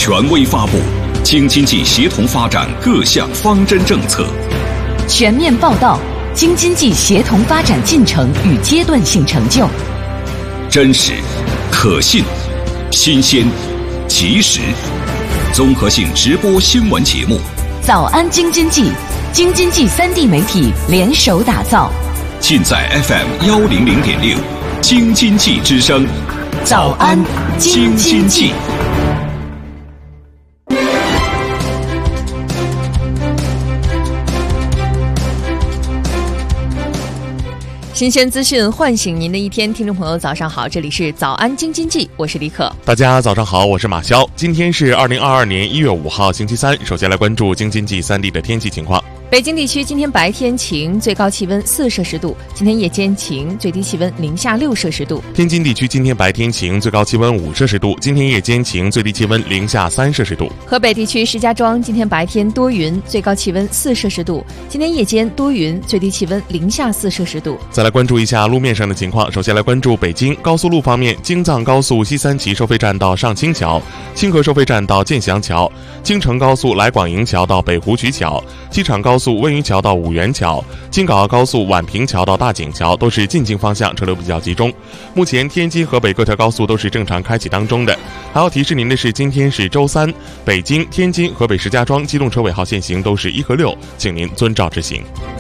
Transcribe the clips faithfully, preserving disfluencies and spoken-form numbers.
权威发布京津冀协同发展各项方针政策， 全面报道京津冀协同发展进程与阶段性成就， 真实、可信、新鲜、及时，综合性直播新闻节目。 早安京津冀，京津冀三地媒体联手打造， 尽在 F M 幺零零点六，京津冀之声。 早安京津冀。新鲜资讯唤醒您的一天，听众朋友早上好，这里是早安京津冀，我是李可。 大家早上好，我是马潇。今天是二零二二年一月五号星期三，首先来关注京津冀三地的天气情况。 北京地区今天白天晴，最高气温四摄氏度；今天夜间晴，最低气温零下六摄氏度。 天津地区今天白天晴，最高气温五摄氏度；今天夜间晴，最低气温零下三摄氏度。 河北地区石家庄今天白天多云，最高气温四摄氏度；今天夜间多云，最低气温零下四摄氏度。 再来关注一下路面上的情况。首先来关注北京高速路方面，京藏高速西三旗收费站到上清桥，清河收费站到建祥桥，京承高速来广营桥到北湖渠桥，机场高速温榆桥到五原桥，京港澳高速宛平桥到大井桥都是进京方向车流比较集中。目前天津河北各条高速都是正常开启当中的。还要提示您的是，今天是周三，北京、天津、河北石家庄机动车尾号限行都是一和六，请您遵照执行。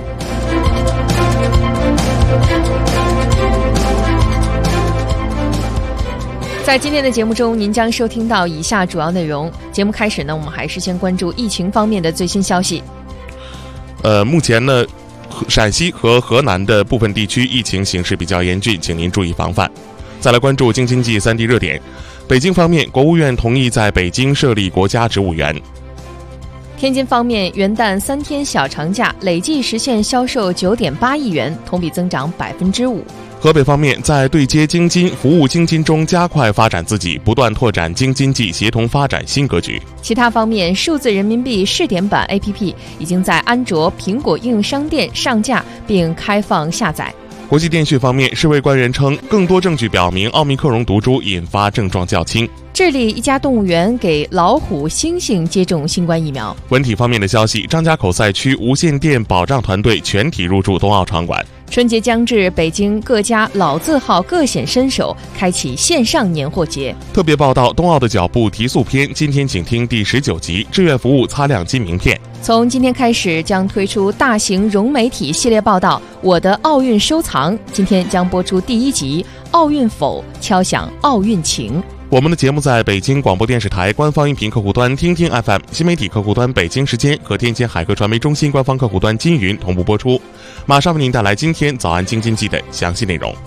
在今天的节目中，您将收听到以下主要内容。节目开始呢，我们还是先关注疫情方面的最新消息。 呃，目前呢，陕西和河南的部分地区疫情形势比较严峻，请您注意防范。再来关注京津冀三地热点。北京方面，国务院同意在北京设立国家植物园。 天津方面，元旦三天小长假累计实现销售九点八亿元，同比增长百分之五。 河北方面，在对接京津、服务京津中加快发展自己，不断拓展京津冀协同发展新格局。 其他方面，数字人民币试点版 A P P 已经在安卓、苹果应用商店上架并开放下载。 国际电讯方面，世卫官员称，更多证据表明奥密克戎毒株引发症状较轻。 智利一家动物园给老虎、猩猩接种新冠疫苗。 文体方面的消息，张家口赛区无线电保障团队全体入驻冬奥场馆。 春节将至，北京各家老字号各显身手，开启线上年货节。 特别报道：冬奥的脚步提速篇，今天请听第十九集志愿服务擦亮金名片。 从今天开始将推出大型融媒体系列报道《我的奥运收藏》，今天将播出第一集《奥运否？敲响奥运情》。 我们的节目在北京广播电视台官方音频客户端听听 F M、 新媒体客户端北京时间和天津海科传媒中心官方客户端金云同步播出。马上为您带来今天早安京津冀的详细内容。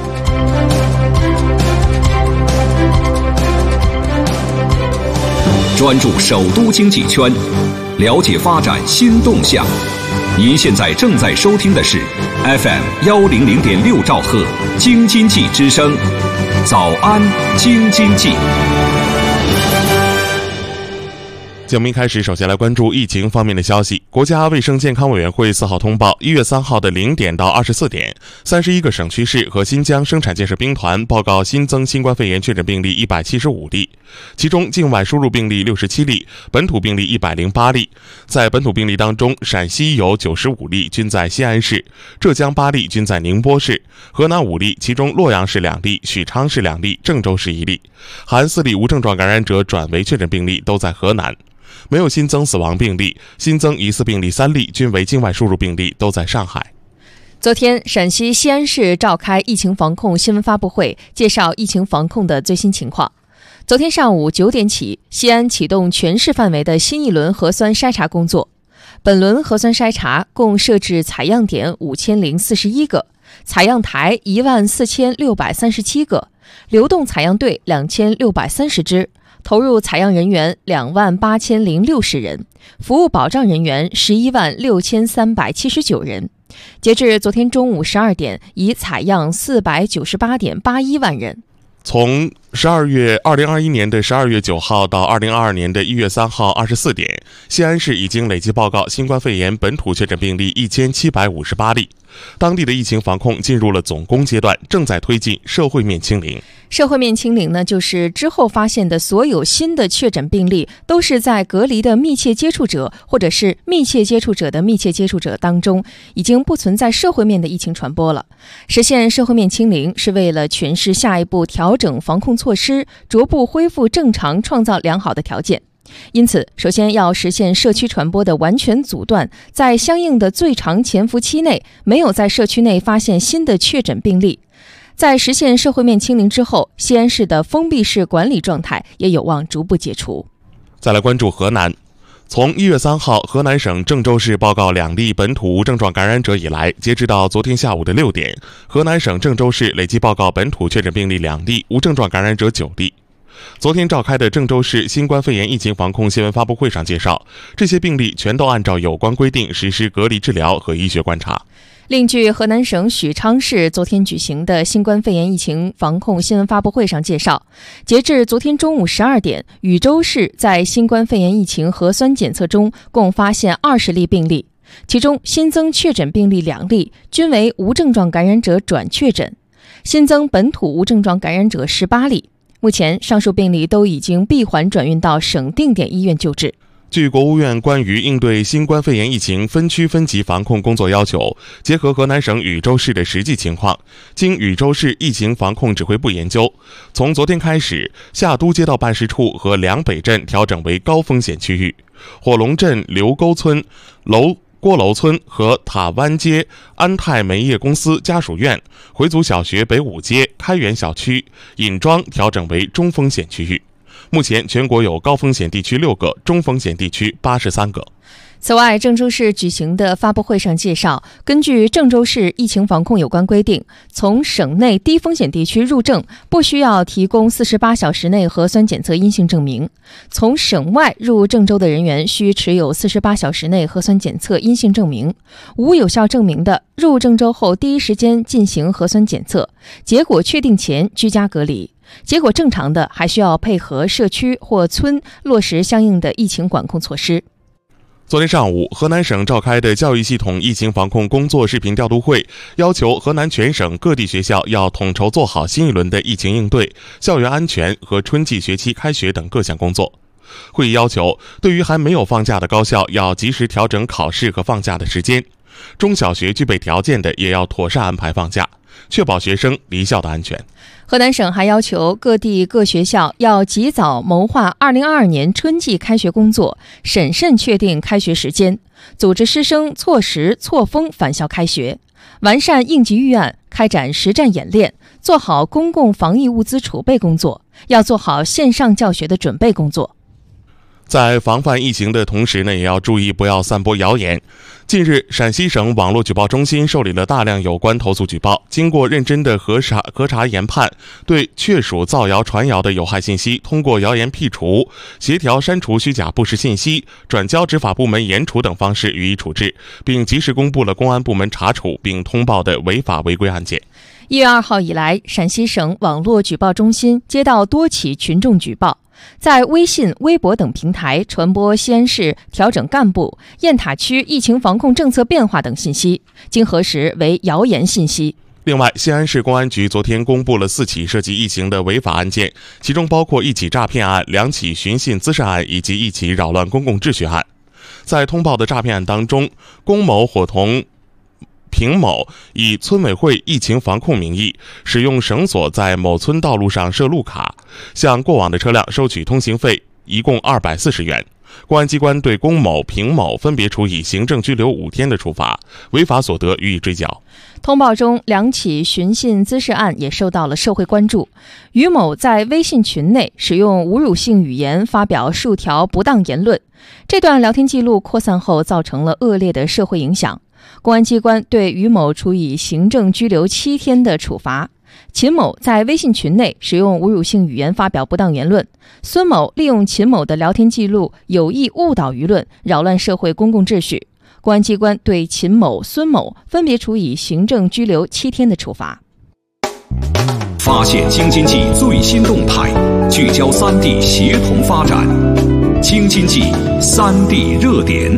专注首都经济圈，了解发展新动向。您现在正在收听的是 F M 幺零零点六兆赫京津冀之声。早安京津冀。 节目一开始，首先来关注疫情方面的消息。国家卫生健康委员会四号通报，一月三号的零点到二十四点，三十一个省区市和新疆生产建设兵团报告新增新冠肺炎确诊病例一百七十五例，其中境外输入病例六十七例，本土病例一百零八例。在本土病例当中，陕西有九十五例，均在西安市；浙江八例，均在宁波市；河南五例，其中洛阳市两例，许昌市两例，郑州市一例。含四例无症状感染者转为确诊病例都在河南。没有新增死亡病例，新增疑似病例三例，均为境外输入病例，都在上海。 昨天，陕西西安市召开疫情防控新闻发布会，介绍疫情防控的最新情况。昨天上午九点起，西安启动全市范围的新一轮核酸筛查工作。本轮核酸筛查共设置采样点五千零四十一个，采样台一万四千六百三十七个，流动采样队两千六百三十支。投入采样人员两万八千零六十人，服务保障人员十一万六千三百七十九人。截至昨天中午十二点，已采样四百九十八点八一万人。 从十二月二零二一年的十二月九号到二零二二年的一月三号二十四点，西安市已经累计报告新冠肺炎本土确诊病例一千七百五十八例，当地的疫情防控进入了总攻阶段，正在推进社会面清零。 社会面清零呢，就是之后发现的所有新的确诊病例都是在隔离的密切接触者或者是密切接触者的密切接触者当中，已经不存在社会面的疫情传播了。实现社会面清零是为了全市下一步调整防控措施，逐步恢复正常创造良好的条件。因此，首先要实现社区传播的完全阻断，在相应的最长潜伏期内没有在社区内发现新的确诊病例。在实现社会面清零之后，西安市的封闭式管理状态也有望逐步解除。 再来关注河南。从一月三号河南省郑州市报告两例本土无症状感染者以来，截止到昨天下午的六点，河南省郑州市累计报告本土确诊病例两例，无症状感染者九例。昨天召开的郑州市新冠肺炎疫情防控新闻发布会上介绍，这些病例全都按照有关规定实施隔离治疗和医学观察。 另据河南省许昌市昨天举行的新冠肺炎疫情防控新闻发布会上介绍，截至昨天中午十二点，禹州市在新冠肺炎疫情核酸检测中共发现二十例病例，其中新增确诊病例两例，均为无症状感染者转确诊，新增本土无症状感染者十八例。目前上述病例都已经闭环转运到省定点医院救治。 据国务院关于应对新冠肺炎疫情分区分级防控工作要求，结合河南省禹州市的实际情况，经禹州市疫情防控指挥部研究，从昨天开始，夏都街道办事处和梁北镇调整为高风险区域，火龙镇刘沟村、楼郭楼村和塔湾街安泰煤业公司家属院、回族小学北五街、开元小区、尹庄调整为中风险区域。目前全国有高风险地区六个，中风险地区八十三个。 此外，郑州市举行的发布会上介绍，根据郑州市疫情防控有关规定，从省内低风险地区入郑不需要提供四十八小时内核酸检测阴性证明，从省外入郑州的人员需持有四十八小时内核酸检测阴性证明，无有效证明的，入郑州后第一时间进行核酸检测，结果确定前居家隔离，结果正常的还需要配合社区或村落实相应的疫情管控措施。 昨天上午，河南省召开的教育系统疫情防控工作视频调度会，要求河南全省各地学校要统筹做好新一轮的疫情应对、校园安全和春季学期开学等各项工作。会议要求，对于还没有放假的高校，要及时调整考试和放假的时间；中小学具备条件的，也要妥善安排放假，确保学生离校的安全。 河南省还要求各地各学校要及早谋划二零二二年春季开学工作，审慎确定开学时间，组织师生错时错峰返校开学，完善应急预案，开展实战演练，做好公共防疫物资储备工作，要做好线上教学的准备工作。 在防范疫情的同时呢，也要注意不要散播谣言。近日，陕西省网络举报中心受理了大量有关投诉举报，经过认真的核查核查研判，对确属造谣传谣的有害信息，通过谣言辟除、协调删除虚假不实信息、转交执法部门严处等方式予以处置，并及时公布了公安部门查处并通报的违法违规案件。 一月二号以来，陕西省网络举报中心接到多起群众举报，在微信、微博等平台传播西安市调整干部、雁塔区疫情防控政策变化等信息，经核实为谣言信息。 另外，西安市公安局昨天公布了四起涉及疫情的违法案件，其中包括一起诈骗案、两起寻衅滋事案以及一起扰乱公共秩序案。在通报的诈骗案当中，龚某伙同平某以村委会疫情防控名义，使用绳索在某村道路上设路卡，向过往的车辆收取通行费，一共二百四十元。公安机关对龚某、平某分别处以行政拘留五天的处罚，违法所得予以追缴。 通报中，两起寻衅滋事案也受到了社会关注。于某在微信群内使用侮辱性语言发表数条不当言论，这段聊天记录扩散后，造成了恶劣的社会影响。公安机关对于某处以行政拘留七天的处罚。秦某在微信群内使用侮辱性语言发表不当言论，孙某利用秦某的聊天记录有意误导舆论，扰乱社会公共秩序。公安机关对秦某、孙某分别处以行政拘留七天的处罚。 发现京津冀最新动态，聚焦三地协同发展。京津冀三地热点。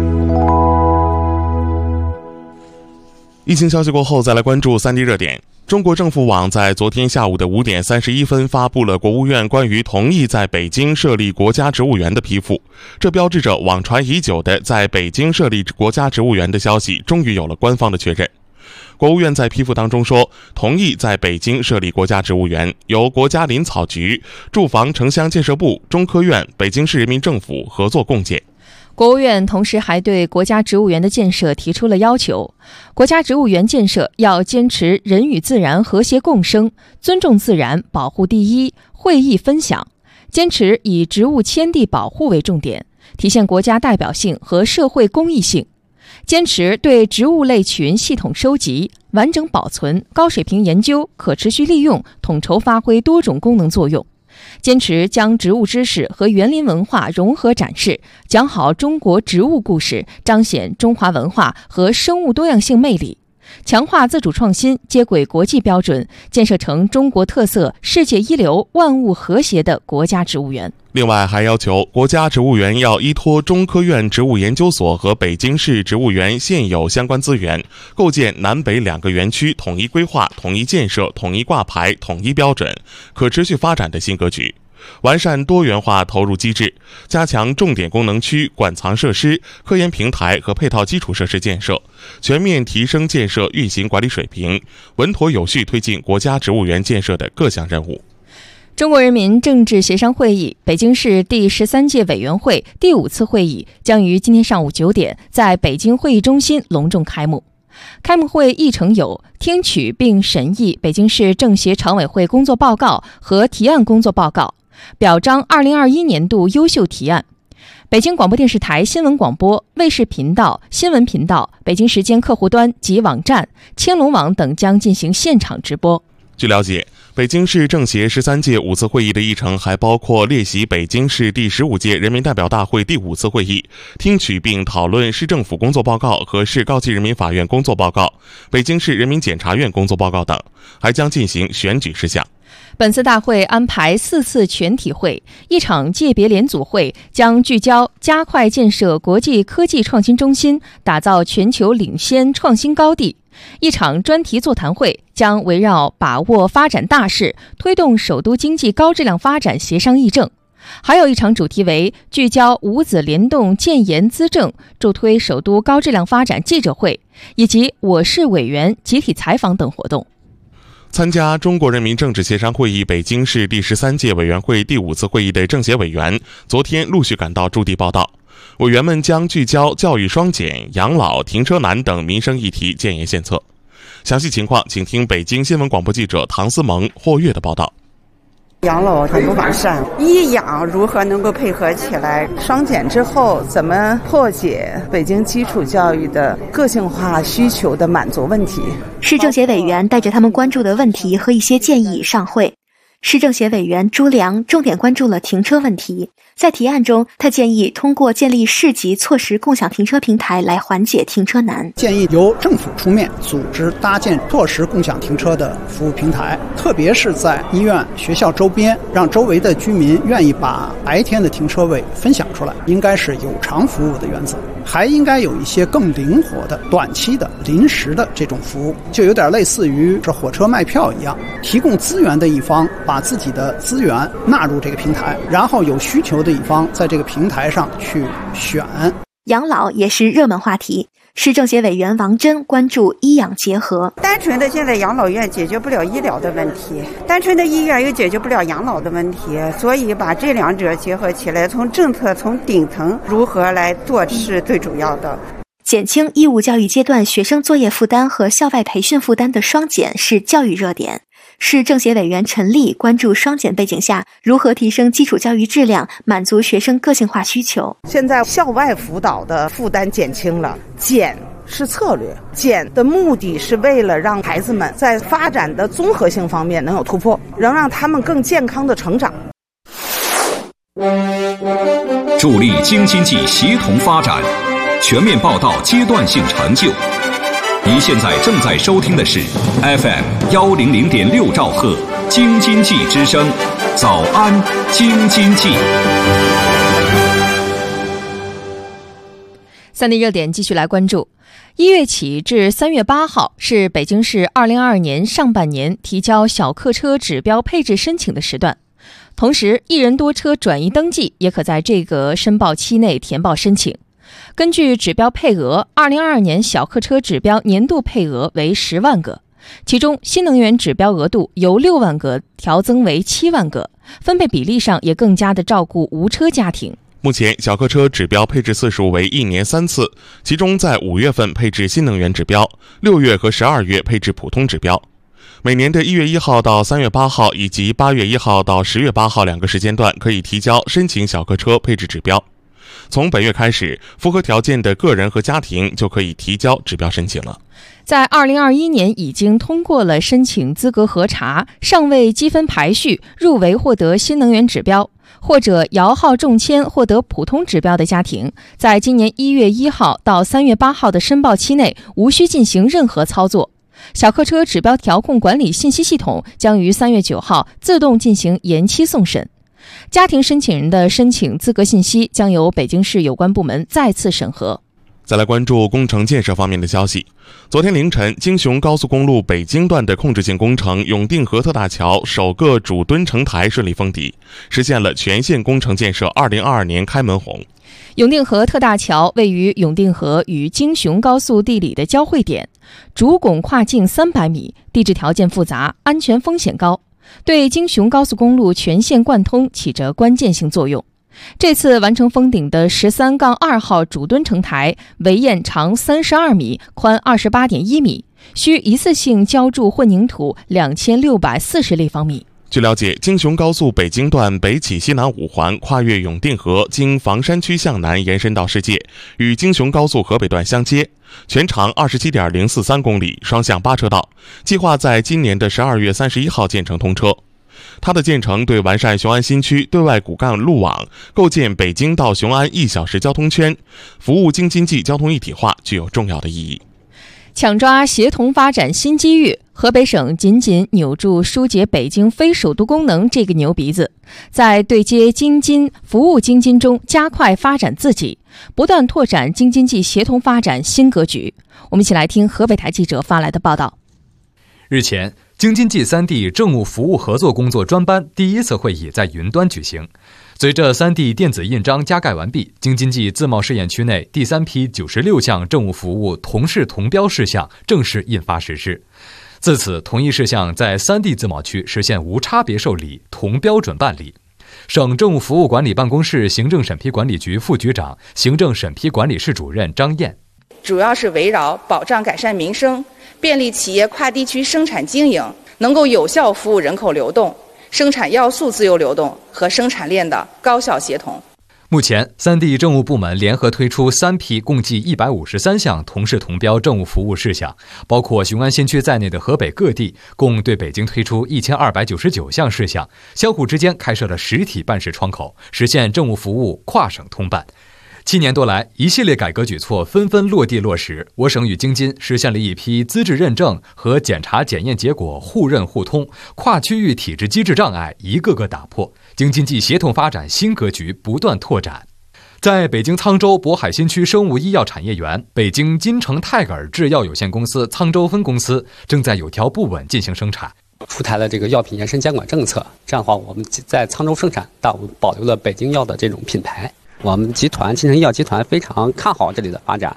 疫情消息过后，再来关注三地热点。中国政府网在昨天下午的五点三十一分发布了国务院关于同意在北京设立国家植物园的批复，这标志着网传已久的在北京设立国家植物园的消息终于有了官方的确认。国务院在批复当中说，同意在北京设立国家植物园，由国家林草局、住房城乡建设部、中科院、北京市人民政府合作共建。 国务院同时还对国家植物园的建设提出了要求，国家植物园建设要坚持人与自然和谐共生，尊重自然，保护第一，惠益分享，坚持以植物迁地保护为重点，体现国家代表性和社会公益性，坚持对植物类群系统收集、完整保存、高水平研究、可持续利用，统筹发挥多种功能作用。坚持将植物知识和园林文化融合展示，讲好中国植物故事，彰显中华文化和生物多样性魅力，强化自主创新，接轨国际标准，建设成中国特色、世界一流、万物和谐的国家植物园。 另外还要求国家植物园要依托中科院植物研究所和北京市植物园现有相关资源，构建南北两个园区统一规划、统一建设、统一挂牌、统一标准、可持续发展的新格局，完善多元化投入机制，加强重点功能区、馆藏设施、科研平台和配套基础设施建设，全面提升建设运行管理水平，稳妥有序推进国家植物园建设的各项任务。 中国人民政治协商会议北京市第十三届委员会第五次会议将于今天上午九点在北京会议中心隆重开幕。开幕会议程有听取并审议北京市政协常委会工作报告和提案工作报告，表彰二零二一年度优秀提案。北京广播电视台新闻广播、卫视频道、新闻频道、北京时间客户端及网站、千龙网等将进行现场直播。 据了解，北京市政协十三届五次会议的议程还包括列席北京市第十五届人民代表大会第五次会议，听取并讨论市政府工作报告和市高级人民法院工作报告、北京市人民检察院工作报告等，还将进行选举事项。 本次大会安排四次全体会，一场界别联组会将聚焦加快建设国际科技创新中心，打造全球领先创新高地；一场专题座谈会将围绕把握发展大势，推动首都经济高质量发展协商议政；还有一场主题为聚焦五子联动建言资政，助推首都高质量发展记者会，以及我市委员集体采访等活动。 参加中国人民政治协商会议北京市第十三届委员会第五次会议的政协委员昨天陆续赶到驻地报道，委员们将聚焦教育双减、养老、停车难等民生议题建言献策。详细情况请听北京新闻广播记者唐思萌、霍月的报道。 养老很不完善，医养如何能够配合起来？双减之后怎么破解北京基础教育的个性化需求的满足问题？ 市政协委员带着他们关注的问题和一些建议上会。市政协委员朱良重点关注了停车问题，在提案中，他建议通过建立市级错时共享停车平台来缓解停车难。 建议由政府出面组织搭建错时共享停车的服务平台，特别是在医院、学校周边，让周围的居民愿意把白天的停车位分享出来，应该是有偿服务的原则。还应该有一些更灵活的、短期的、临时的这种服务，就有点类似于这火车卖票一样，提供资源的一方把自己的资源纳入这个平台，然后有需求的一方在这个平台上去选。 养老也是热门话题，市政协委员王真关注医养结合。 单纯的现在养老院解决不了医疗的问题，单纯的医院又解决不了养老的问题，所以把这两者结合起来，从政策从顶层如何来做是最主要的。 减轻义务教育阶段学生作业负担和校外培训负担的双减是教育热点。市政协委员陈丽关注双减背景下如何提升基础教育质量，满足学生个性化需求。 现在校外辅导的负担减轻了，减是策略，减的目的是为了让孩子们在发展的综合性方面能有突破，能让他们更健康的成长。 助力京津冀协同发展，全面报道阶段性成就。 您现在正在收听的是 F M 幺零零点六兆赫京津冀之声，早安京津冀。 三地热点继续来关注。一月起至三月八号是北京市二零二二年上半年提交小客车指标配置申请的时段，同时一人多车转移登记也可在这个申报期内填报申请。根据指标配额，二零二二年小客车指标年度配额为十万个，其中新能源指标额度由六万个调增为七万个，分配比例上也更加的照顾无车家庭。 目前小客车指标配置次数为一年三次，其中在五月份配置新能源指标，六月和十二月配置普通指标。每年的一月一号到三月八号以及八月一号到十月八号两个时间段可以提交申请小客车配置指标。从本月开始，符合条件的个人和家庭就可以提交指标申请了。 在二零二一年已经通过了申请资格核查，尚未积分排序入围获得新能源指标，或者摇号中签获得普通指标的家庭，在今年一月一号到三月八号的申报期内无需进行任何操作。小客车指标调控管理信息系统将于三月九号自动进行延期送审。家庭申请人的申请资格信息将由北京市有关部门再次审核。 再来关注工程建设方面的消息。昨天凌晨，京雄高速公路北京段的控制性工程永定河特大桥首个主墩承台顺利封底，实现了全线工程建设二零二二年开门红。 永定河特大桥位于永定河与京雄高速地理的交汇点，主拱跨径三百米，地质条件复杂，安全风险高，对京雄高速公路全线贯通起着关键性作用。这次完成封顶的十三杠二号主墩承台，围堰长三十二米，宽二十八点一米，需一次性浇筑混凝土两千六百四十立方米。 据了解，京雄高速北京段北起西南五环，跨越永定河，经房山区向南延伸到世界，与京雄高速河北段相接，全长 二十七点零四三公里，双向八车道，计划在今年的十二月三十一号建成通车。它的建成对完善雄安新区对外骨干路网，构建北京到雄安一小时交通圈，服务京津冀交通一体化具有重要的意义。 抢抓协同发展新机遇，河北省紧紧扭住疏解北京非首都功能这个牛鼻子，在对接京津、服务京津中加快发展自己，不断拓展京津冀协同发展新格局。我们一起来听河北台记者发来的报道。 日前，京津冀三地政务服务合作工作专班第一次会议在云端举行。随着三地电子印章加盖完毕，京津冀自贸试验区内第三批九十六项政务服务同事同标事项正式印发实施。自此，同一事项在三地自贸区实现无差别受理、同标准办理。省政务服务管理办公室行政审批管理局副局长、行政审批管理室主任张燕， 主要是围绕保障改善民生、便利企业跨地区生产经营，能够有效服务人口流动、生产要素自由流动和生产链的高效协同。 目前，三地政务部门联合推出三批共计一百五十三项同事同标政务服务事项，包括雄安新区在内的河北各地共对北京推出一千二百九十九项事项，相互之间开设了实体办事窗口，实现政务服务跨省通办。七年多来，一系列改革举措纷纷落地落实，我省与京津实现了一批资质认证和检查检验结果互认互通，跨区域体制机制障碍一个个打破，京津冀协同发展新格局不断拓展。在北京沧州渤海新区生物医药产业园，北京金城泰戈尔制药有限公司沧州分公司正在有条不紊进行生产。 出台了这个药品延伸监管政策，这样的话，我们在沧州生产，但我们保留了北京药的这种品牌。我们集团金城医药集团非常看好这里的发展。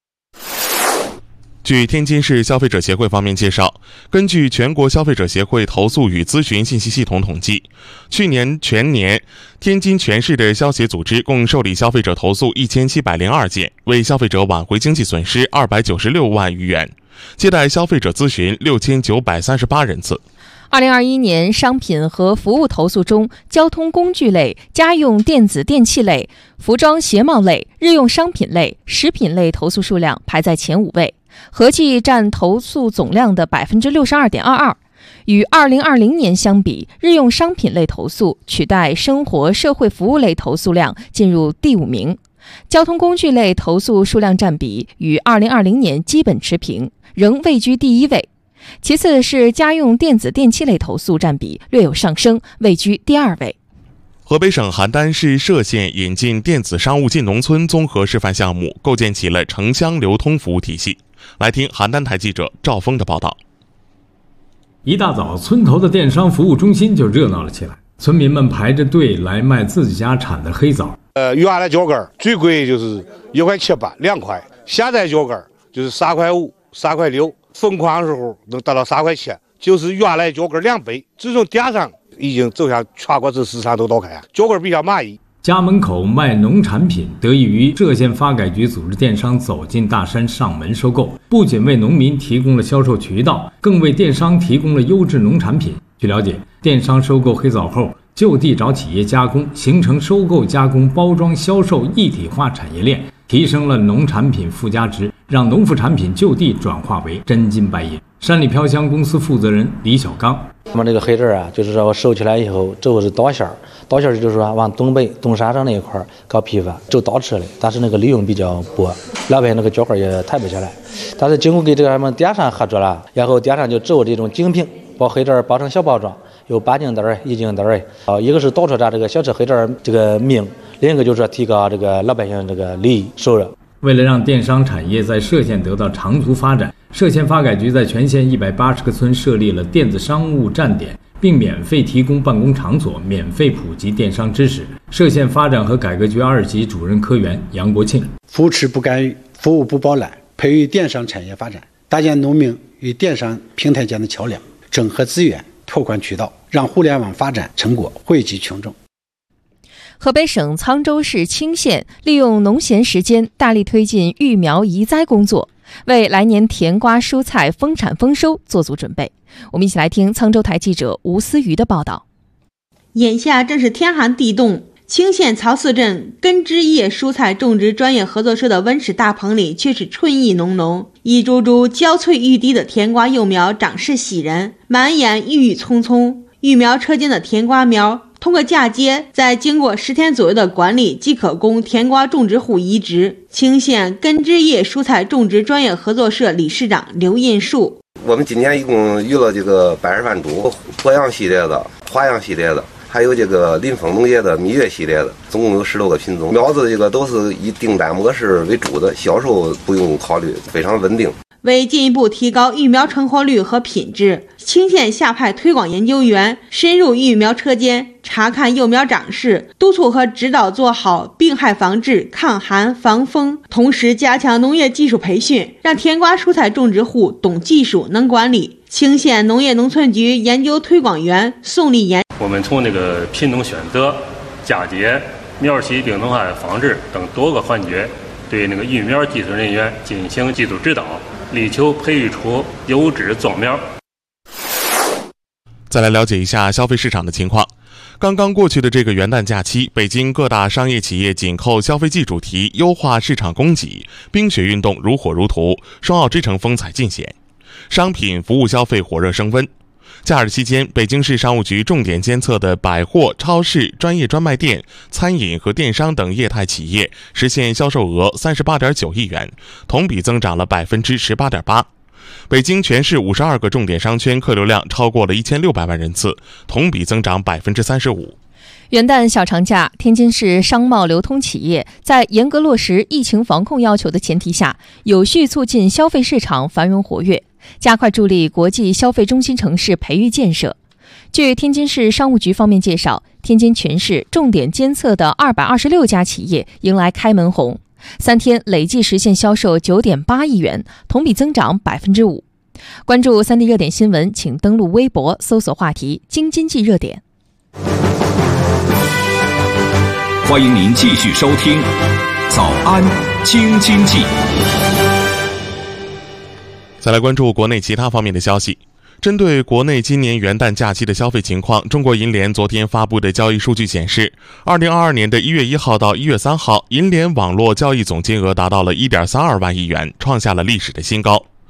据天津市消费者协会方面介绍，根据全国消费者协会投诉与咨询信息系统统计，去年全年天津全市的消协组织共受理消费者投诉一千七百零二件，为消费者挽回经济损失二百九十六万余元，接待消费者咨询六千九百三十八人次。 二零二一年商品和服务投诉中，交通工具类、家用电子电器类、服装鞋帽类、日用商品类、食品类投诉数量排在前五位，合计占投诉总量的 百分之六十二点二二。与二零二零年相比，日用商品类投诉取代生活社会服务类投诉量进入第五名。交通工具类投诉数量占比与二零二零年基本持平， 仍位居第一位。其次是家用电子电器类投诉占比略有上升，位居第二位。 河北省邯郸市歙县引进电子商务进农村综合示范项目，构建起了城乡流通服务体系。来听邯郸台记者赵峰的报道。 一大早，村头的电商服务中心就热闹了起来，村民们排着队来卖自己家产的黑枣。 呃，原来脚跟最贵就是一块七八两块，现在脚跟就是三块五、三块六，疯狂的时候能达到三块七，就是原来脚跟两倍。自从电商已经走向全国这市场都打开，脚跟比较满意。 家门口卖农产品，得益于歙县发改局组织电商走进大山上门收购，不仅为农民提供了销售渠道，更为电商提供了优质农产品。据了解，电商收购黑枣后，就地找企业加工，形成收购、加工、包装、销售一体化产业链，提升了农产品附加值，让农副产品就地转化为真金白银。山里飘香公司负责人李小刚， 我们这个黑枣啊，就是说我收起来以后，之后是刀馅儿，刀馅儿就是说往东北东沙上那一块搞批发，就刀吃的，但是那个利润比较薄，老百姓那个脚跟也抬不起来。但是经过跟这个什么电商合作了，然后电商就做这种精品，把黑枣包成小包装，有半斤袋、一斤袋儿，啊，一个是导出咱这个小吃黑枣这个名，另一个就是提高这个老百姓这个利益收入。 为了让电商产业在歙县得到长足发展，歙县发改局在全县一百八十个村设立了电子商务站点，并免费提供办公场所，免费普及电商知识。歙县发展和改革局二级主任科员杨国庆， 扶持不干预，服务不包揽，培育电商产业发展，搭建农民与电商平台间的桥梁，整合资源，拓宽渠道，让互联网发展成果惠及群众。 河北省沧州市青县利用农闲时间大力推进育苗移栽工作，为来年甜瓜蔬菜丰产丰收做足准备。我们一起来听沧州台记者吴思瑜的报道。 眼下正是天寒地冻，青县曹寺镇根枝叶蔬菜种植专业合作社的温室大棚里却是春意浓浓，一株株娇翠欲滴的甜瓜幼苗长势喜人，满眼郁郁葱葱。育苗车间的甜瓜苗通过嫁接，在经过十天左右的管理，即可供甜瓜种植户移植。青县根枝叶蔬菜种植专业合作社理事长刘印树： 我们今年一共育了这个百二万株，鄱阳系列的、华阳系列的，还有这个林丰农业的蜜月系列的，总共有十多个品种。苗子这个都是以订单模式为主的，销售不用考虑，非常稳定。 为进一步提高育苗成活率和品质，青县下派推广研究员深入育苗车间，查看幼苗长势，督促和指导做好病害防治、抗寒防风，同时加强农业技术培训，让甜瓜蔬菜种植户懂技术、能管理。青县农业农村局研究推广员宋立言： 我们从那个品种选择、嫁接、苗期病虫害防治等多个环节，对那个育苗技术人员进行技术指导，力求培育出优质种苗。 再来了解一下消费市场的情况。刚刚过去的这个元旦假期，北京各大商业企业紧扣消费季主题，优化市场供给，冰雪运动如火如荼，双奥之城风采尽显，商品服务消费火热升温。假日期间，北京市商务局重点监测的百货、超市、专业专卖店、餐饮和电商等业态企业实现销售额三十八点九亿元，同比增长了百分之十八点八。北京全市五十二个重点商圈客流量超过了一千六百万人次，同比增长百分之三十五。 元旦小长假，天津市商贸流通企业在严格落实疫情防控要求的前提下，有序促进消费市场繁荣活跃，加快助力国际消费中心城市培育建设。据天津市商务局方面介绍，天津全市重点监测的二百二十六家企业迎来开门红，三天累计实现销售九点八亿元，同比增长百分之五。关注三 D 热点新闻，请登录微博搜索话题“京津冀热点”。 欢迎您继续收听《早安京津冀》。 再来关注国内其他方面的消息。针对国内今年元旦假期的消费情况，中国银联昨天发布的交易数据显示，二零二二年的一月一号到一月三号，银联网络交易总金额达到了 一点三二万亿元，创下了历史的新高。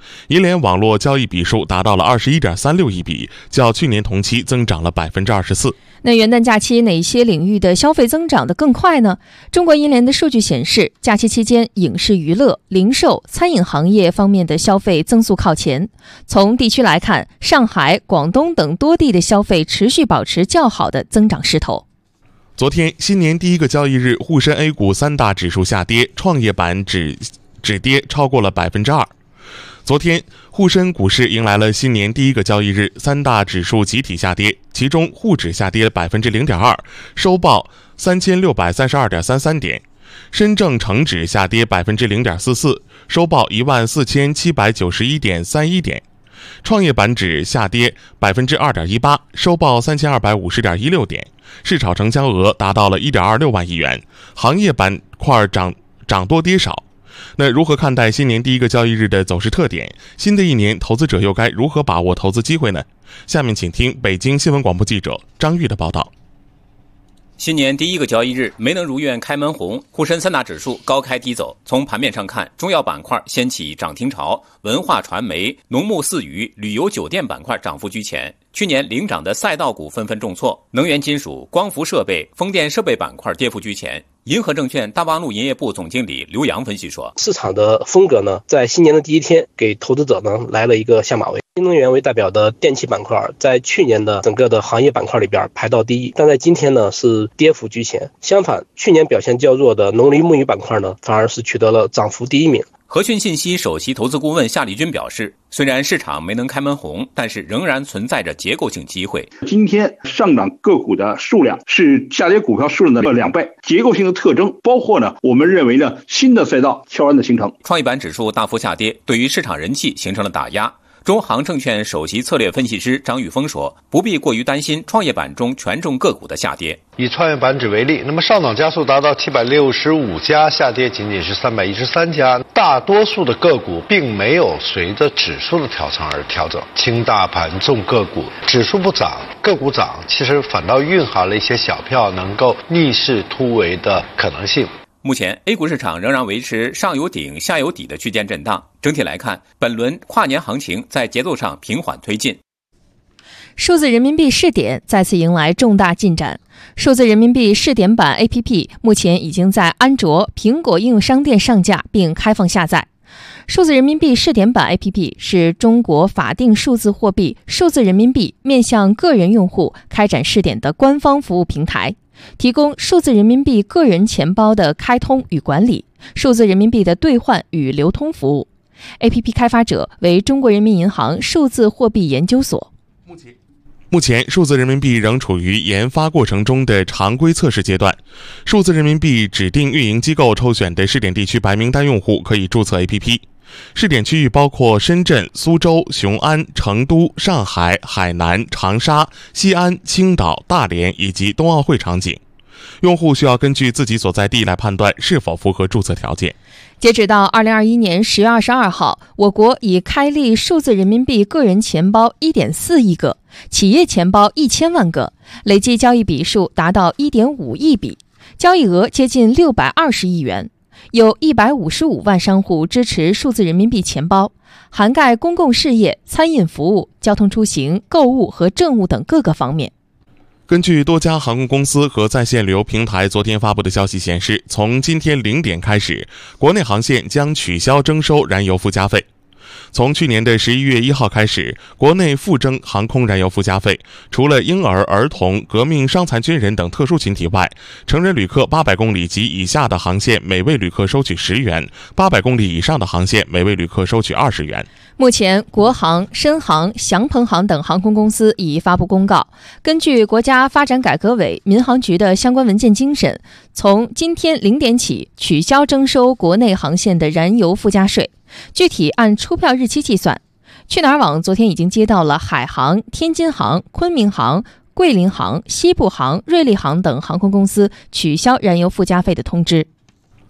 银联网络交易笔数达到了二十一点三六亿笔，较去年同期增长了百分之二十四。 那元旦假期哪些领域的消费增长得更快呢？中国银联的数据显示，假期期间影视娱乐、零售、餐饮行业方面的消费增速靠前。从地区来看，上海、广东等多地的消费持续保持较好的增长势头。 昨天新年第一个交易日，沪深 A 股三大指数下跌，创业板指止跌超过了百分之二。昨天沪深股市迎来了新年第一个交易日，三大指数集体下跌，其中沪指下跌百分之零点二，收报三千六百三十二点三三点；深证成指下跌百分之零点四四，收报一万四千七百九十一点三一点；创业板指下跌百分之二点一八，收报三千二百五十点一六点。市场成交额达到了一点二六万亿元，行业板块涨涨多跌少。那如何看待新年第一个交易日的走势特点？新的一年，投资者又该如何把握投资机会呢？下面请听北京新闻广播记者张玉的报道。 新年第一个交易日没能如愿开门红，沪深三大指数高开低走。从盘面上看，中药板块掀起涨停潮，文化传媒、农牧饲渔、旅游酒店板块涨幅居前。去年领涨的赛道股纷纷重挫，能源金属、光伏设备、风电设备板块跌幅居前。银河证券大望路营业部总经理刘洋分析说， 市场的风格呢，在新年的第一天给投资者呢来了一个下马威。新能源为代表的电气板块在去年的整个的行业板块里边排到第一，但在今天呢是跌幅居前。相反，去年表现较弱的农林牧渔板块呢，反而是取得了涨幅第一名。 和讯信息首席投资顾问夏立军表示，虽然市场没能开门红，但是仍然存在着结构性机会。 今天上涨个股的数量是下跌股票数量的两倍，结构性的特征包括呢，我们认为呢新的赛道悄然的形成。 创业板指数大幅下跌，对于市场人气形成了打压。中航证券首席策略分析师张玉峰说，不必过于担心创业板中权重个股的下跌。 以创业板指为例，那么上涨家数达到七百六十五家，下跌仅仅是三百一十三家，大多数的个股并没有随着指数的调整而调整，轻大盘重个股，指数不涨个股涨，其实反倒蕴含了一些小票能够逆势突围的可能性。 目前 A 股市场仍然维持上有顶下有底的区间震荡，整体来看，本轮跨年行情在节奏上平缓推进。 数字人民币试点再次迎来重大进展。数字人民币试点版 A P P 目前已经在安卓、苹果应用商店上架并开放下载。数字人民币试点版 A P P 是中国法定数字货币数字人民币面向个人用户开展试点的官方服务平台，提供数字人民币个人钱包的开通与管理、数字人民币的兑换与流通服务。A P P 开发者为中国人民银行数字货币研究所。 目前，数字人民币仍处于研发过程中的常规测试阶段。数字人民币指定运营机构抽选的试点地区白名单用户可以注册 A P P。试点区域包括深圳、苏州、雄安、成都、上海、海南、长沙、西安、青岛、大连以及冬奥会场景。用户需要根据自己所在地来判断是否符合注册条件。 截止到二零二一年十月二十二号，我国已开立数字人民币个人钱包 一点四亿个，企业钱包一千万个，累计交易笔数达到 一点五亿笔，交易额接近六百二十亿元。有一百五十五万商户支持数字人民币钱包，涵盖公共事业、餐饮服务、交通出行、购物和政务等各个方面。 根据多家航空公司和在线旅游平台昨天发布的消息显示，从今天零点开始，国内航线将取消征收燃油附加费。从去年的十一月一号开始，国内复征航空燃油附加费，除了婴儿、儿童、革命伤残军人等特殊群体外，成人旅客八百公里及以下的航线每位旅客收取十元，八百公里以上的航线每位旅客收取二十元。 目前，国航、深航、祥鹏航等航空公司已发布公告，根据国家发展改革委、民航局的相关文件精神，从今天零点起取消征收国内航线的燃油附加税，具体按出票日期计算。去哪儿网昨天已经接到了海航、天津航、昆明航、桂林航、西部航、瑞丽航等航空公司取消燃油附加费的通知。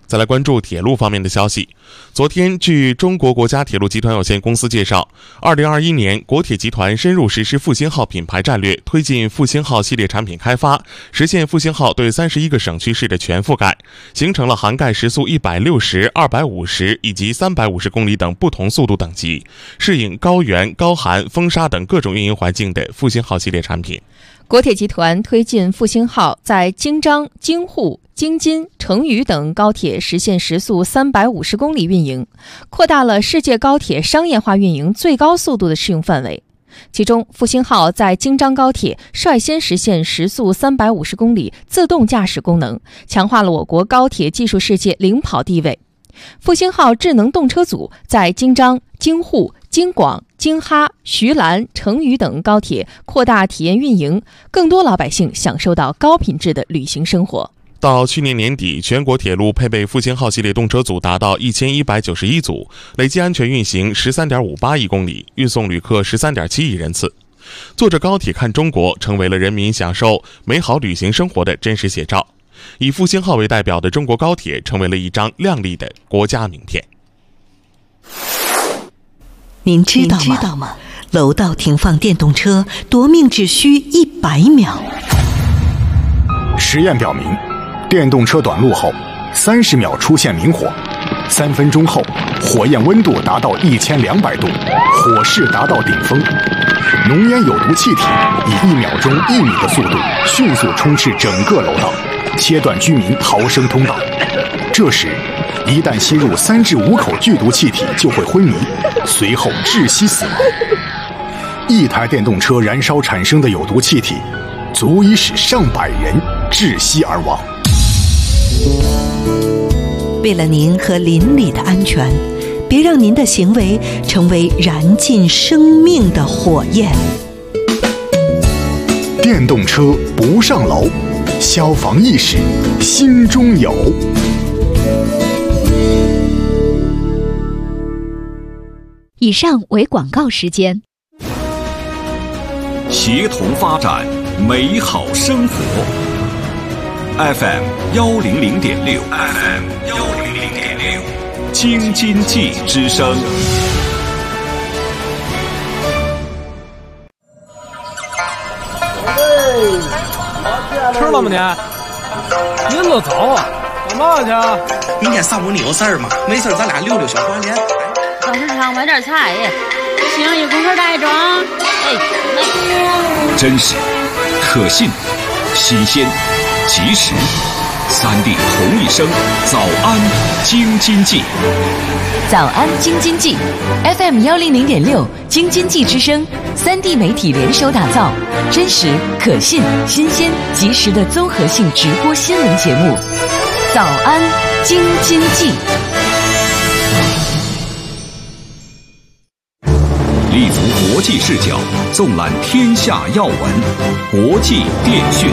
再来关注铁路方面的消息。昨天，据中国国家铁路集团有限公司介绍，二零二一年国铁集团深入实施复兴号品牌战略，推进复兴号系列产品开发，实现复兴号对三十一个省区市的全覆盖，形成了涵盖时速一百六十、二百五十以及三百五十公里等不同速度等级，适应高原、高寒、风沙等各种运营环境的复兴号系列产品。 国铁集团推进复兴号在京张、京沪、京津、成渝等高铁实现时速三百五十公里运营，扩大了世界高铁商业化运营最高速度的适用范围。其中，复兴号在京张高铁率先实现时速三百五十公里自动驾驶功能，强化了我国高铁技术世界领跑地位。复兴号智能动车组在京张、京沪、京广、京哈、徐兰、成渝等高铁扩大体验运营，更多老百姓享受到高品质的旅行生活。 到去年年底，全国铁路配备复兴号系列动车组达到一千一百九十一组，累计安全运行 十三点五八亿公里，运送旅客 十三点七亿人次。坐着高铁看中国，成为了人民享受美好旅行生活的真实写照。以复兴号为代表的中国高铁成为了一张亮丽的国家名片。 您知道吗？知道吗？楼道停放电动车夺命只需一百秒。 实验表明，电动车短路后，三十秒出现明火，三分钟后，火焰温度达到一千两百度，火势达到顶峰，浓烟有毒气体以一秒钟一米的速度迅速充斥整个楼道，切断居民逃生通道。这时，一旦吸入三至五口剧毒气体，就会昏迷，随后窒息死亡。一台电动车燃烧产生的有毒气体，足以使上百人窒息而亡。 为了您和邻里的安全，别让您的行为成为燃尽生命的火焰。 电动车不上楼，消防意识心中有。 以上为广告时间。 协同发展，美好生活。F M 幺零零点六 ，F M 幺零零点六，京津冀之声。 吃了吗你？您都早啊，干嘛去啊？ 明天上午你有事儿吗？没事咱俩溜溜小花园。 到市场买点菜，行，一公克袋装。哎，来。 真实、可信、新鲜、及时，三地同一声，早安京津冀。 早安京津冀 ，F M 幺零零点六，京津冀之声，三地媒体联手打造真实、可信、新鲜、及时的综合性直播新闻节目。早安京津冀。 立足国际视角，纵览天下要闻，国际电讯。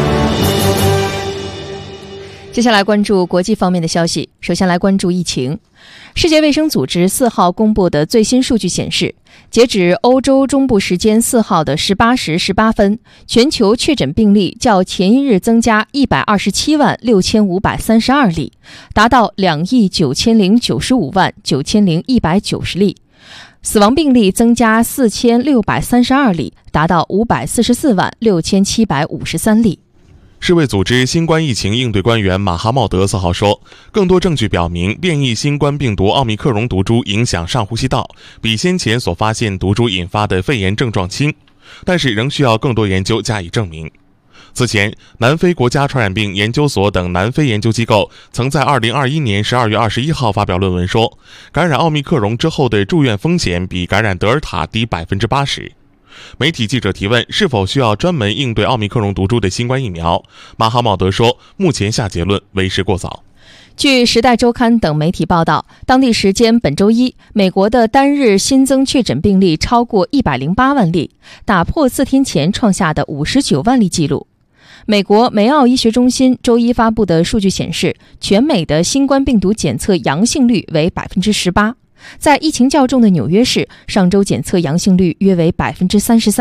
接下来关注国际方面的消息。首先来关注疫情。世界卫生组织四号公布的最新数据显示，截止欧洲中部时间四号的十八时十八分，全球确诊病例较前一日增加一百二十七万六千五百三十二例，达到两亿九千零九十五万九千零一百九十例。死亡病例增加四千六百三十二例，达到五百四十四万六千七百五十三例。 世卫组织新冠疫情应对官员马哈茂德四号说，更多证据表明变异新冠病毒奥密克戎毒株影响上呼吸道，比先前所发现毒株引发的肺炎症状轻，但是仍需要更多研究加以证明。此前，南非国家传染病研究所等南非研究机构曾在二零二一年十二月二十一号发表论文说，感染奥密克戎之后的住院风险比感染德尔塔低 百分之八十。媒体记者提问是否需要专门应对奥密克戎毒株的新冠疫苗，马哈茂德说，目前下结论为时过早。 据《时代周刊》等媒体报道，当地时间本周一，美国的单日新增确诊病例超过一百零八万例，打破四天前创下的五十九万例记录。美国梅奥医学中心周一发布的数据显示，全美的新冠病毒检测阳性率为 百分之十八， 在疫情较重的纽约市，上周检测阳性率约为 百分之三十三。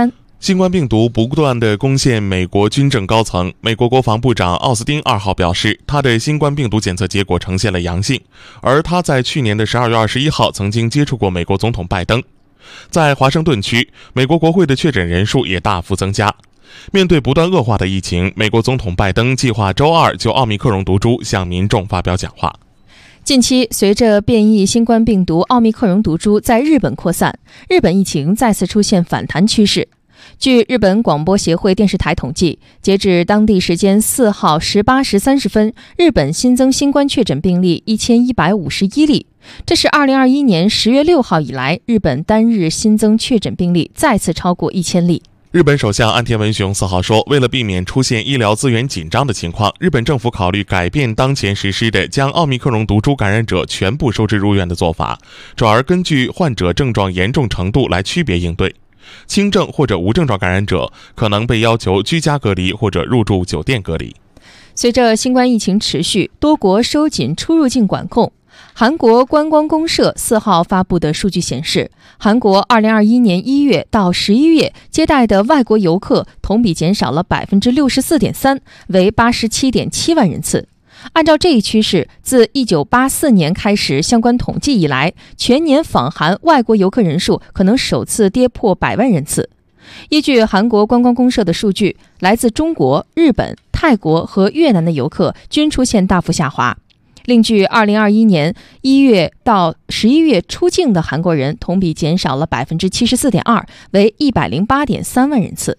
新冠病毒不断地攻陷美国军政高层，美国国防部长奥斯汀二号表示，他的新冠病毒检测结果呈现了阳性，而他在去年的十二月二十一号曾经接触过美国总统拜登。在华盛顿区，美国国会的确诊人数也大幅增加。面对不断恶化的疫情，美国总统拜登计划周二就奥密克戎毒株向民众发表讲话。 近期，随着变异新冠病毒奥密克戎毒株在日本扩散，日本疫情再次出现反弹趋势。据日本广播协会电视台统计，截至当地时间四号十八时三十分，日本新增新冠确诊病例一千一百五十一例，这是二零二一年十月六号以来日本单日新增确诊病例再次超过一千例。 日本首相岸田文雄四号说，为了避免出现医疗资源紧张的情况，日本政府考虑改变当前实施的将奥密克戎毒株感染者全部收治入院的做法，转而根据患者症状严重程度来区别应对。轻症或者无症状感染者可能被要求居家隔离或者入住酒店隔离。 随着新冠疫情持续，多国收紧出入境管控。韩国观光公社四号发布的数据显示，韩国二零二一年一月到十一月接待的外国游客同比减少了 百分之六十四点三， 为 八十七点七万人次。按照这一趋势，自一九八四年开始相关统计以来，全年访韩外国游客人数可能首次跌破百万人次。依据韩国观光公社的数据，来自中国、日本、泰国和越南的游客均出现大幅下滑。另据二零二一年一月到十一月出境的韩国人同比减少了 百分之七十四点二， 为 一百零八点三万人次。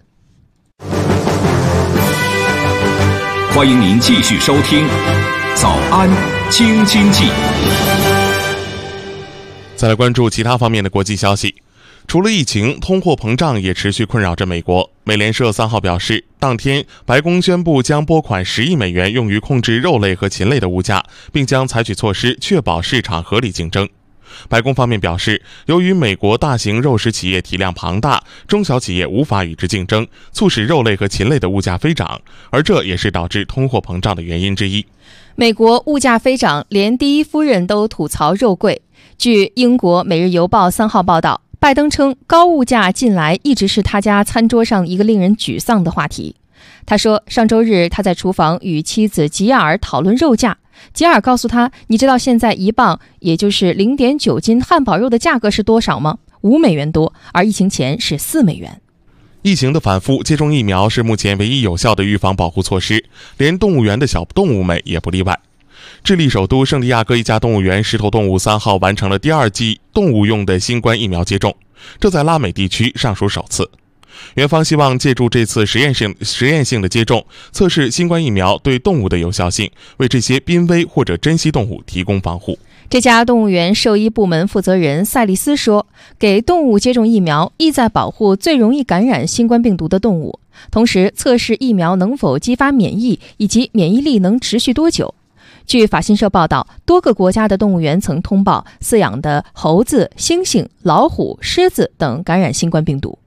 欢迎您继续收听早安京津冀。 再来关注其他方面的国际消息。除了疫情，通货膨胀也持续困扰着美国。美联社三号表示，当天白宫宣布将拨款十亿美元用于控制肉类和禽类的物价，并将采取措施确保市场合理竞争。白宫方面表示，由于美国大型肉食企业体量庞大，中小企业无法与之竞争，促使肉类和禽类的物价飞涨，而这也是导致通货膨胀的原因之一。 美国物价飞涨，连第一夫人都吐槽肉贵。据英国《每日邮报》三号报道，拜登称高物价近来一直是他家餐桌上一个令人沮丧的话题。他说，上周日他在厨房与妻子吉亚尔讨论肉价，吉尔告诉他，你知道现在一磅，也就是 零点九斤汉堡肉的价格是多少吗？五美元多，而疫情前是四美元。 疫情的反复，接种疫苗是目前唯一有效的预防保护措施，连动物园的小动物们也不例外。智利首都圣地亚哥一家动物园石头动物三号完成了第二剂动物用的新冠疫苗接种，这在拉美地区尚属首次。园方希望借助这次实验性实验性的接种，测试新冠疫苗对动物的有效性，为这些濒危或者珍稀动物提供防护。 这家动物园兽医部门负责人塞利斯说，给动物接种疫苗意在保护最容易感染新冠病毒的动物，同时测试疫苗能否激发免疫，以及免疫力能持续多久。据法新社报道，多个国家的动物园曾通报饲养的猴子、猩猩、老虎、狮子等感染新冠病毒。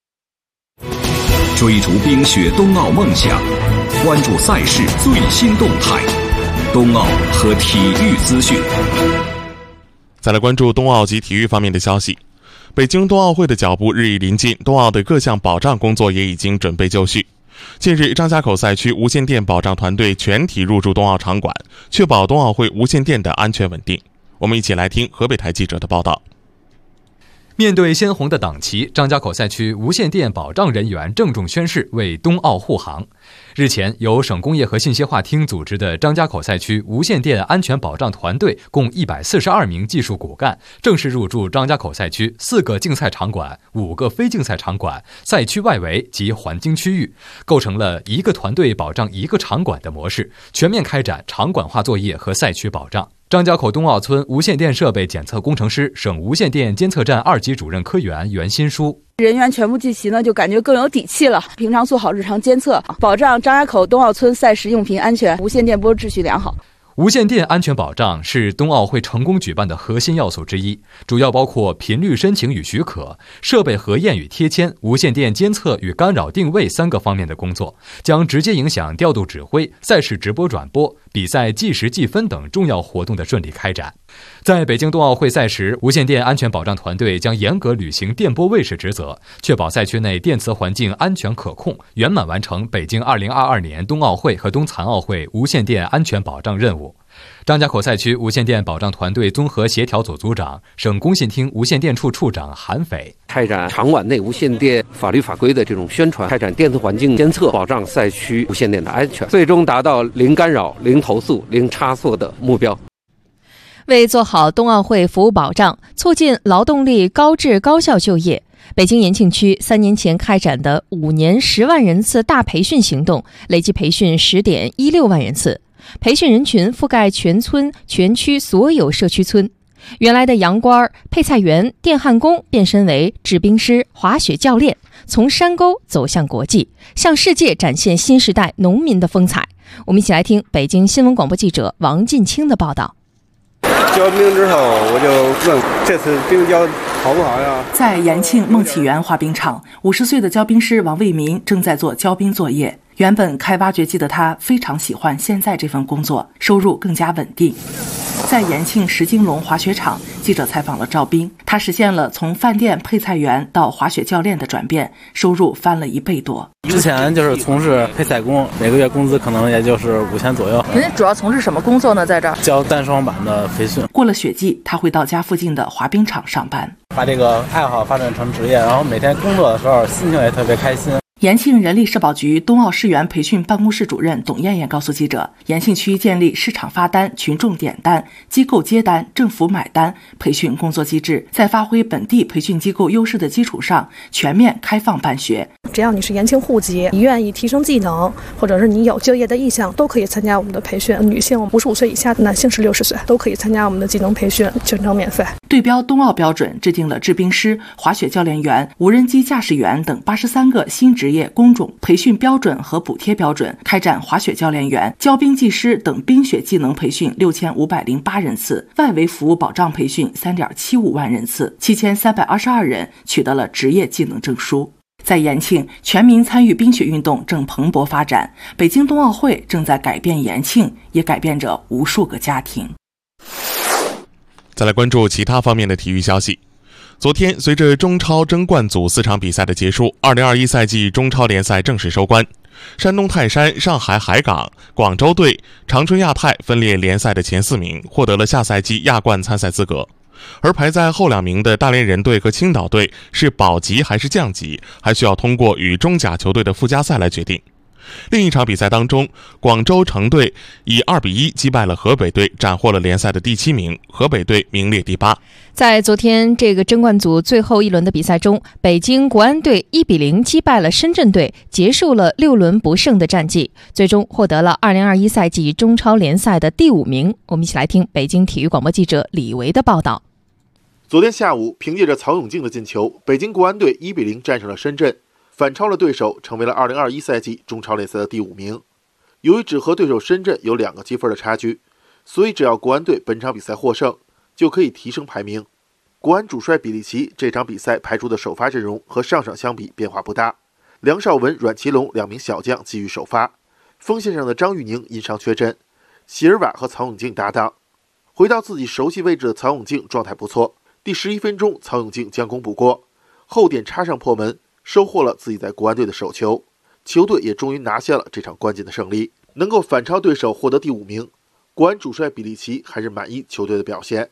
追逐冰雪冬奥梦想，关注赛事最新动态，冬奥和体育资讯。 再来关注冬奥及体育方面的消息。北京冬奥会的脚步日益临近，冬奥的各项保障工作也已经准备就绪。近日，张家口赛区无线电保障团队全体入驻冬奥场馆，确保冬奥会无线电的安全稳定。我们一起来听河北台记者的报道。 面对鲜红的党旗，张家口赛区无线电保障人员郑重宣誓为冬奥护航。日前，由省工业和信息化厅组织的张家口赛区无线电安全保障团队共一百四十二名技术骨干正式入驻张家口赛区四个竞赛场馆、五个非竞赛场馆、赛区外围及环境区域，构成了一个团队保障一个场馆的模式，全面开展场馆化作业和赛区保障。张家口冬奥村无线电设备检测工程师、省无线电监测站二级主任科员袁新书。 人员全部聚齐呢，就感觉更有底气了。平常做好日常监测，保障张家口冬奥村赛事用品安全，无线电波秩序良好。 无线电安全保障是冬奥会成功举办的核心要素之一，主要包括频率申请与许可、设备核验与贴签、无线电监测与干扰定位三个方面的工作，将直接影响调度指挥、赛事直播转播、 比赛计时计分等重要活动的顺利开展。在北京冬奥会赛时，无线电安全保障团队将严格履行电波卫士职责，确保赛区内电磁环境安全可控，圆满完成北京二零二二年冬奥会和冬残奥会无线电安全保障任务。张家口赛区无线电保障团队综合协调组组长、省工信厅无线电处处长韩斐， 开展场馆内无线电法律法规的这种宣传，开展电磁环境监测，保障赛区无线电的安全，最终达到零干扰、零投诉、零差错的目标。 为做好冬奥会服务保障，促进劳动力高质高效就业，北京延庆区三年前开展的五年十万人次大培训行动，累计培训十点一六万人次，培训人群覆盖全村全区所有社区村。原来的洋官、配菜员、电焊工变身为制冰师、滑雪教练，从山沟走向国际，向世界展现新时代农民的风采。我们一起来听北京新闻广播记者王进清的报道。 交冰之后，我就问这次冰交好不好呀？ 在延庆梦起源滑冰场，五十岁的交冰师王卫民正在做交冰作业。原本开挖掘机的他非常喜欢现在这份工作，收入更加稳定。在延庆石金龙滑雪场，记者采访了赵斌，他实现了从饭店配菜员到滑雪教练的转变，收入翻了一倍多。 之前就是从事配菜工，每个月工资可能也就是五千左右。 您主要从事什么工作呢？在这儿教单双板的培训。 过了雪季，他会到家附近的滑冰场上班， 把这个爱好发展成职业，然后每天工作的时候心情也特别开心。 延庆人力社保局冬奥事员培训办公室主任董艳艳告诉记者，延庆区建立市场发单、群众点单、机构接单、政府买单培训工作机制，在发挥本地培训机构优势的基础上，全面开放办学。 只要你是延庆户籍，你愿意提升技能，或者是你有就业的意向，都可以参加我们的培训。女性五十五岁以下，男性是六十岁，都可以参加我们的技能培训，全程免费。 对标冬奥标准，制定了制冰师、滑雪教练员、无人机驾驶员等八十三个新职业工种培训标准和补贴标准，开展滑雪教练员、交冰技师等冰雪技能培训六千五百零八人次，外围服务保障培训三点七五万人次，七千三百二十二人取得了职业技能证书。在延庆，全民参与冰雪运动正蓬勃发展，北京冬奥会正在改变延庆，也改变着无数个家庭。 再来关注其他方面的体育消息。昨天，随着中超争冠组四场比赛的结束，二零二一赛季中超联赛正式收官。山东泰山、上海海港、广州队、长春亚泰分列联赛的前四名，获得了下赛季亚冠参赛资格。而排在后两名的大连人队和青岛队是保级还是降级，还需要通过与中甲球队的附加赛来决定。另一场比赛当中，广州城队以二比一击败了河北队，斩获了联赛的第七名，河北队名列第八。 在昨天这个争冠组最后一轮的比赛中，北京国安队一比零击败了深圳队，结束了六轮不胜的战绩，最终获得了二零二一赛季中超联赛的第五名。我们一起来听北京体育广播记者李维的报道。 昨天下午，凭借着曹永竞的进球，北京国安队一比零战胜了深圳，反超了对手，成为了二零二一赛季中超联赛的第五名。由于只和对手深圳有两个积分的差距，所以只要国安队本场比赛获胜，就可以提升排名。国安主帅比利奇这场比赛排出的首发阵容和上场相比变化不大，梁绍文、阮奇龙两名小将继续首发，锋线上的张玉宁因伤缺阵，席尔瓦和曹永竞搭档。回到自己熟悉位置的曹永竞状态不错，第十一分钟曹永竞将功补过，后点插上破门，收获了自己在国安队的首球，球队也终于拿下了这场关键的胜利，能够反超对手获得第五名。国安主帅比利奇还是满意球队的表现。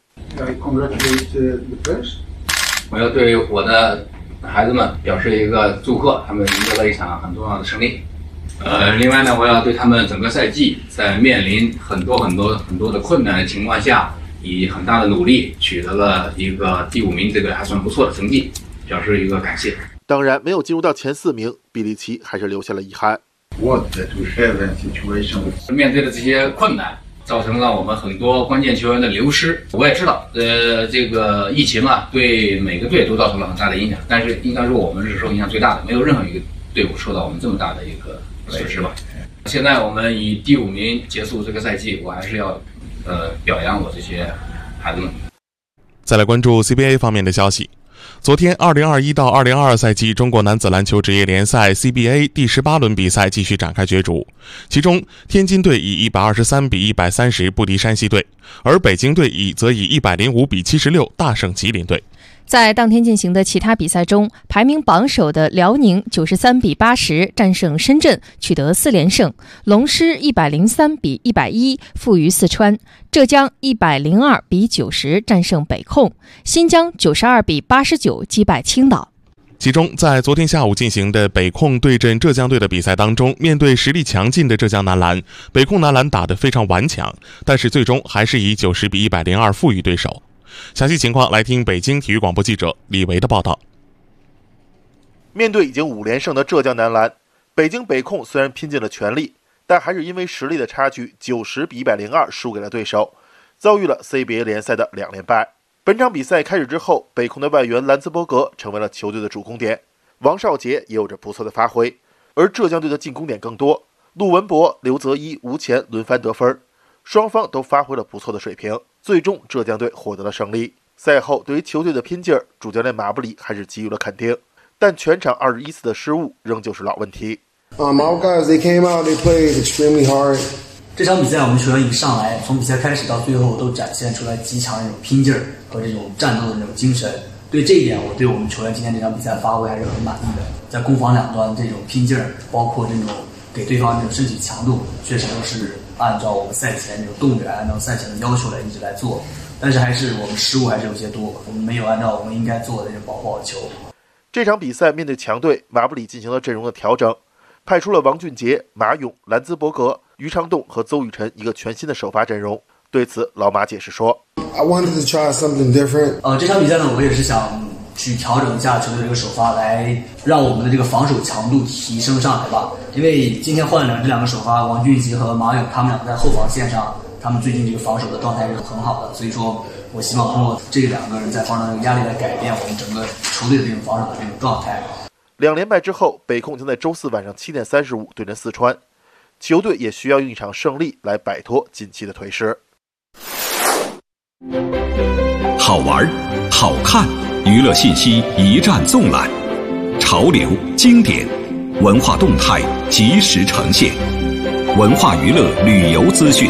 我要对我的孩子们表示一个祝贺，他们赢得了一场很重要的胜利。呃，另外呢，我要对他们整个赛季在面临很多很多很多的困难的情况下，以很大的努力取得了一个第五名，这个还算不错的成绩，表示一个感谢。 当然，没有进入到前四名，比利奇还是留下了遗憾。 面对的这些困难，造成了我们很多关键球员的流失。我也知道，呃，这个疫情啊，对每个队都造成了很大的影响，但是应该说我们是受影响最大的，没有任何一个队伍受到我们这么大的一个损失吧。现在我们以第五名结束这个赛季，我还是要呃表扬我这些孩子们。 再来关注 C B A 方面的消息。 昨天二零二一到二零二二赛季中国男子篮球职业联赛 C B A 第十八轮比赛继续展开角逐，其中天津队以一百二十三比一百三十不敌山西队，而北京队以则以一百零五比七十六大胜吉林队。 在当天进行的其他比赛中，排名榜首的辽宁九十三比八十战胜深圳，取得四连胜；龙狮一百零三比一百一负于四川；浙江一百零二比九十战胜北控；新疆九十二比八十九击败青岛。 其中，在昨天下午进行的北控对阵浙江队的比赛当中，面对实力强劲的浙江男篮，北控男篮打得非常顽强，但是最终还是以九十比一百零二负于对手。详细情况来听北京体育广播记者李维的报道。 面对已经五连胜的浙江男篮，北京北控虽然拼尽了全力，但还是因为实力的差距九十比一百零二输给了对手，遭遇了 C B A 联赛的两连败。本场比赛开始之后，北控的外援兰茨伯格成为了球队的主攻点，王少杰也有着不错的发挥，而浙江队的进攻点更多，陆文博、刘泽一、吴前轮番得分，双方都发挥了不错的水平，最终浙江队获得了胜利。赛后对于球队的拼劲儿，主教练马布里还是给予了肯定，但全场二十一次的失误仍旧是老问题。 Um, our guys, they came out, they played extremely hard. 这场比赛我们球员一上来，从比赛开始到最后都展现出来极强的这种拼劲儿和这种战斗的这种精神。对这一点，我对我们球员今天这场比赛发挥还是很满意的。在攻防两端这种拼劲儿，包括这种给对方这种身体强度，确实都是按照我们赛前这种动员，按照赛前的要求来一直来做。但是还是我们失误还是有些多，我们没有按照我们应该做的这种保护好球。 这场比赛面对强队，马布里进行了阵容的调整，派出了王俊杰、马勇、兰兹伯格、于长栋和邹宇晨一个全新的首发阵容。对此，老马解释说 I wanted to try something different. 呃，这场比赛呢，我也是想去调整一下球队这个首发，来让我们的这个防守强度提升上来吧。因为今天换了这两个首发，王俊杰和马勇，他们两个在后防线上，他们最近这个防守的状态是很好的，所以说我希望通过这两个人在防守上的压力来改变我们整个球队的这种防守的这种状态。 两连败之后，北控将在周四晚上七点三十五对阵四川，球队也需要用一场胜利来摆脱近期的颓势。 好玩、好看，娱乐信息一站纵览，潮流、经典、文化动态及时呈现，文化娱乐旅游资讯。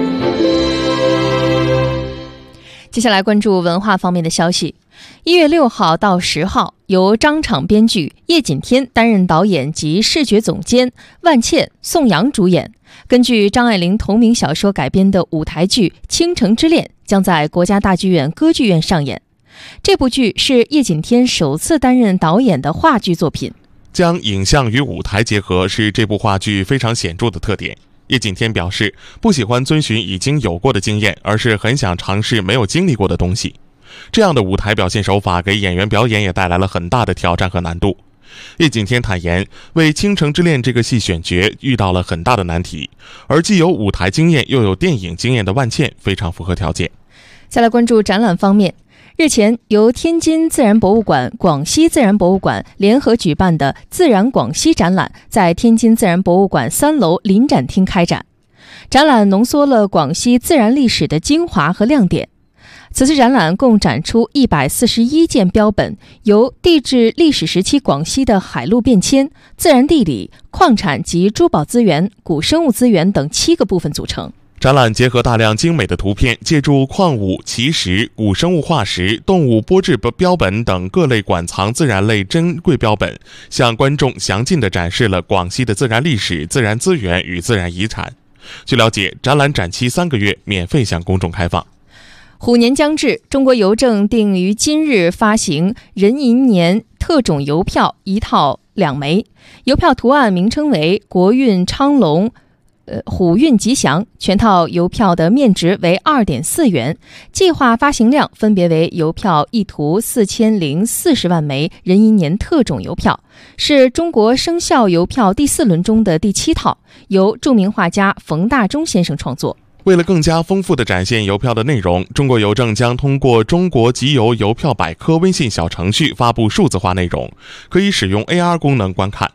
接下来关注文化方面的消息。一月六号到十号，由张昶编剧，叶锦添担任导演及视觉总监，万茜、宋阳主演。根据张爱玲同名小说改编的舞台剧《倾城之恋》将在国家大剧院歌剧院上演。这部剧是叶锦添首次担任导演的话剧作品。 将影像与舞台结合是这部话剧非常显著的特点。叶锦添表示，不喜欢遵循已经有过的经验，而是很想尝试没有经历过的东西。这样的舞台表现手法给演员表演也带来了很大的挑战和难度。叶锦添坦言，为《倾城之恋》这个戏选角遇到了很大的难题，而既有舞台经验又有电影经验的万茜非常符合条件。 再来关注展览方面，日前由天津自然博物馆、广西自然博物馆联合举办的自然广西展览在天津自然博物馆三楼临展厅开展。展览浓缩了广西自然历史的精华和亮点。此次展览共展出一百四十一件标本，由地质历史时期广西的海陆变迁、自然地理、矿产及珠宝资源、古生物资源等七个部分组成。 展览结合大量精美的图片，借助矿物、奇石、古生物化石、动物玻质标本等各类馆藏自然类珍贵标本，向观众详尽地展示了广西的自然历史、自然资源与自然遗产。据了解，展览展期三个月，免费向公众开放。 虎年将至，中国邮政定于今日发行壬寅年特种邮票一套两枚，邮票图案名称为国运昌隆呃，虎运吉祥，全套邮票的面值为 二点四元，计划发行量分别为邮票一图四千零四十万枚壬寅年特种邮票，是中国生肖邮票第四轮中的第七套，由著名画家冯大中先生创作。 为了更加丰富地展现邮票的内容，中国邮政将通过中国集邮邮票百科微信小程序发布数字化内容，可以使用 A R 功能观看。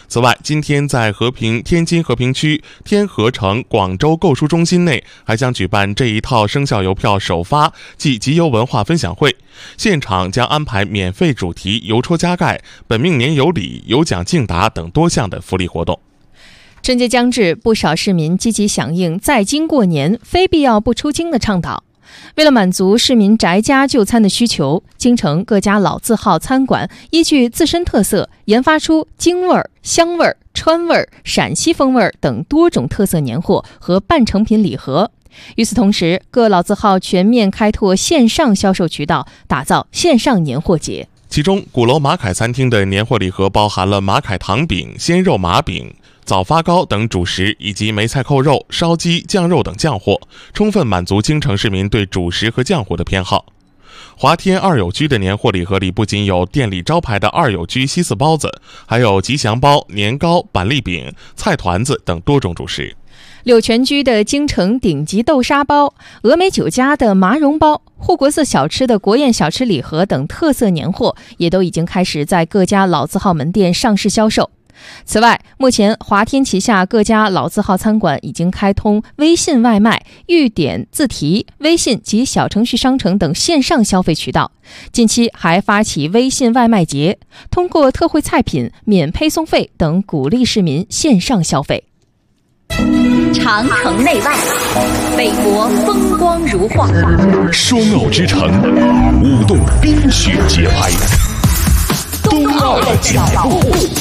此外，今天在和平天津和平区天河城广州购书中心内还将举办这一套生肖邮票首发暨集邮文化分享会，现场将安排免费主题邮戳加盖、本命年有礼、有奖竞答等多项的福利活动。 春节将至，不少市民积极响应在京过年，非必要不出京的倡导。为了满足市民宅家就餐的需求，京城各家老字号餐馆依据自身特色，研发出京味儿、湘味儿、川味儿、陕西风味儿等多种特色年货和半成品礼盒。与此同时，各老字号全面开拓线上销售渠道，打造线上年货节。 其中，鼓楼马凯餐厅的年货礼盒包含了马凯糖饼、鲜肉麻饼、枣发糕等主食，以及梅菜扣肉、烧鸡、酱肉等酱货，充分满足京城市民对主食和酱货的偏好。华天二友居的年货礼盒里不仅有店里招牌的二友居西四包子，还有吉祥包、年糕、板栗饼、菜团子等多种主食。 柳泉居的京城顶级豆沙包、峨眉酒家的麻蓉包、护国寺小吃的国宴小吃礼盒等特色年货也都已经开始在各家老字号门店上市销售。此外，目前华天旗下各家老字号餐馆已经开通微信外卖、预点自提、微信及小程序商城等线上消费渠道。近期还发起微信外卖节，通过特惠菜品、免配送费等鼓励市民线上消费。 长城内外，北国风光如画， 双奥之城，舞动冰雪节拍， 冬奥的脚步。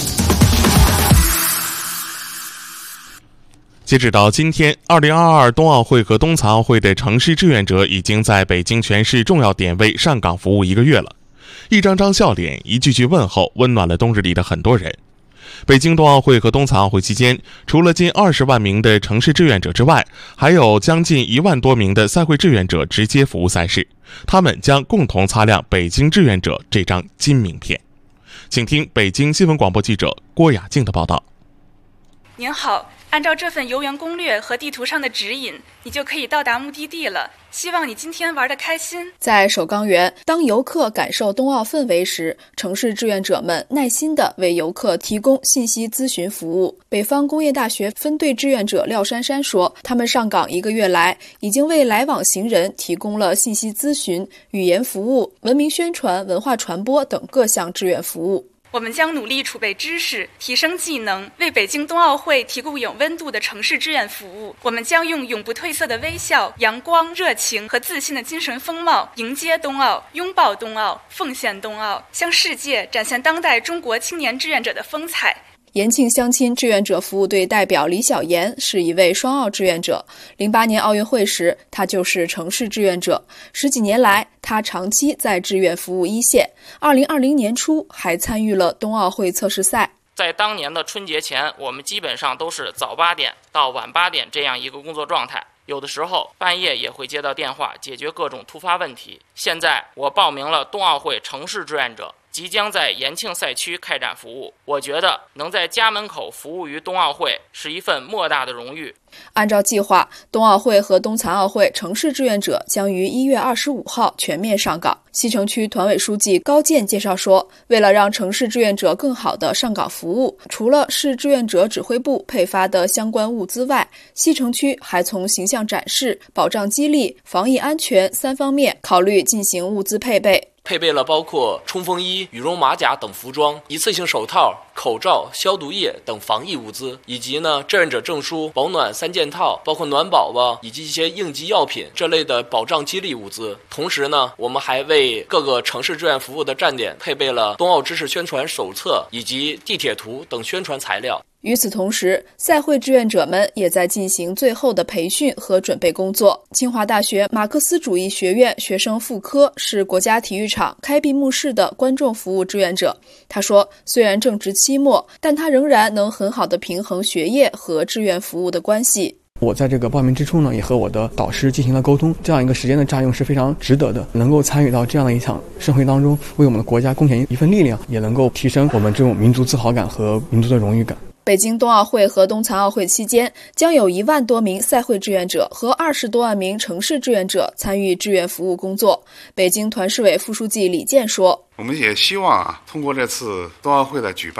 截止到今天，二零二二冬奥会和冬残奥会的城市志愿者已经在北京全市重要点位上岗服务一个月了。一张张笑脸，一句句问候，温暖了冬日里的很多人。北京冬奥会和冬残奥会期间，除了近二十万名的城市志愿者之外，还有将近一万多名的赛会志愿者直接服务赛事，他们将共同擦亮北京志愿者这张金名片。请听北京新闻广播记者郭雅静的报道。 您好，按照这份游园攻略和地图上的指引，你就可以到达目的地了。希望你今天玩得开心。 在首钢园，当游客感受冬奥氛围时，城市志愿者们耐心地为游客提供信息咨询服务。北方工业大学分队志愿者廖珊珊说，他们上岗一个月来，已经为来往行人提供了信息咨询、语言服务、文明宣传、文化传播等各项志愿服务。 我们将努力储备知识，提升技能，为北京冬奥会提供有温度的城市志愿服务。我们将用永不褪色的微笑、阳光、热情和自信的精神风貌，迎接冬奥，拥抱冬奥，奉献冬奥，向世界展现当代中国青年志愿者的风采。 延庆相亲志愿者服务队代表李小妍是一位双奥志愿者。零八年奥运会时，他就是城市志愿者。十几年来，他长期在志愿服务一线。二零二零年初，还参与了冬奥会测试赛。 在当年的春节前，我们基本上都是早八点到晚八点这样一个工作状态。有的时候半夜也会接到电话，解决各种突发问题。现在我报名了冬奥会城市志愿者，即将在延庆赛区开展服务。我觉得能在家门口服务于冬奥会是一份莫大的荣誉。 按照计划，冬奥会和冬残奥会城市志愿者将于一月二十五号全面上岗。西城区团委书记高健介绍说，为了让城市志愿者更好地上岗服务，除了市志愿者指挥部配发的相关物资外，西城区还从形象展示、保障激励、防疫安全三方面考虑进行物资配备。 配备了包括冲锋衣、羽绒马甲等服装、一次性手套、口罩、消毒液等防疫物资，以及呢志愿者证书、保暖三件套，包括暖宝宝以及一些应急药品这类的保障激励物资。同时呢，我们还为各个城市志愿服务的站点配备了冬奥知识宣传手册以及地铁图等宣传材料。 与此同时，赛会志愿者们也在进行最后的培训和准备工作。清华大学马克思主义学院学生傅科是国家体育场开闭幕式的观众服务志愿者。他说，虽然正值期末，但他仍然能很好地平衡学业和志愿服务的关系。 我在这个报名之初呢，也和我的导师进行了沟通，这样一个时间的占用是非常值得的。能够参与到这样的一场盛会当中，为我们的国家贡献一份力量，也能够提升我们这种民族自豪感和民族的荣誉感。 北京冬奥会和冬残奥会期间，将有一万多名赛会志愿者和二十多万名城市志愿者参与志愿服务工作。北京团市委副书记李健说， 我们也希望啊，通过这次冬奥会的举办，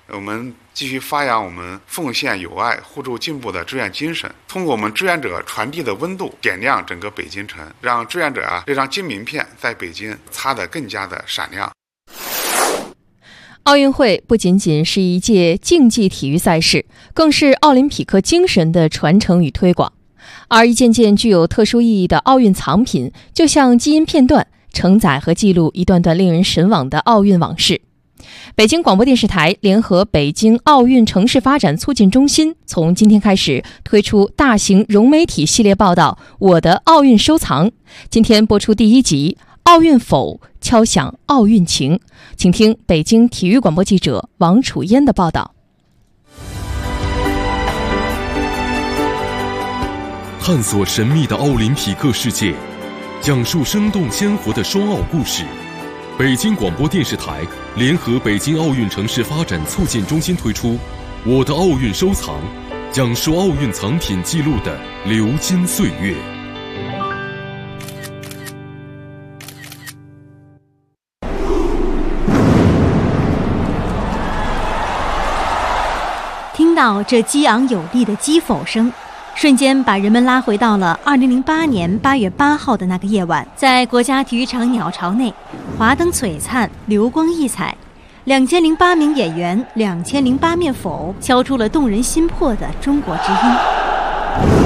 我们继续发扬我们奉献友爱、互助进步的志愿精神，通过我们志愿者传递的温度，点亮整个北京城，让志愿者啊这张金名片在北京擦得更加的闪亮。 奥运会不仅仅是一届竞技体育赛事，更是奥林匹克精神的传承与推广。而一件件具有特殊意义的奥运藏品，就像基因片段，承载和记录一段段令人神往的奥运往事。北京广播电视台联合北京奥运城市发展促进中心，从今天开始推出大型融媒体系列报道《我的奥运收藏》。今天播出第一集《奥运否？敲响奥运情》，请听北京体育广播记者王楚嫣的报道。 探索神秘的奥林匹克世界，讲述生动鲜活的双奥故事。北京广播电视台联合北京奥运城市发展促进中心推出《我的奥运收藏》，讲述奥运藏品记录的流金岁月。 听到这激昂有力的击否声，瞬间把人们拉回到了二零零八年八月八号的那个夜晚，在国家体育场鸟巢内，华灯璀璨，流光溢彩，两千零八名演员，两千零八面否，敲出了动人心魄的中国之音。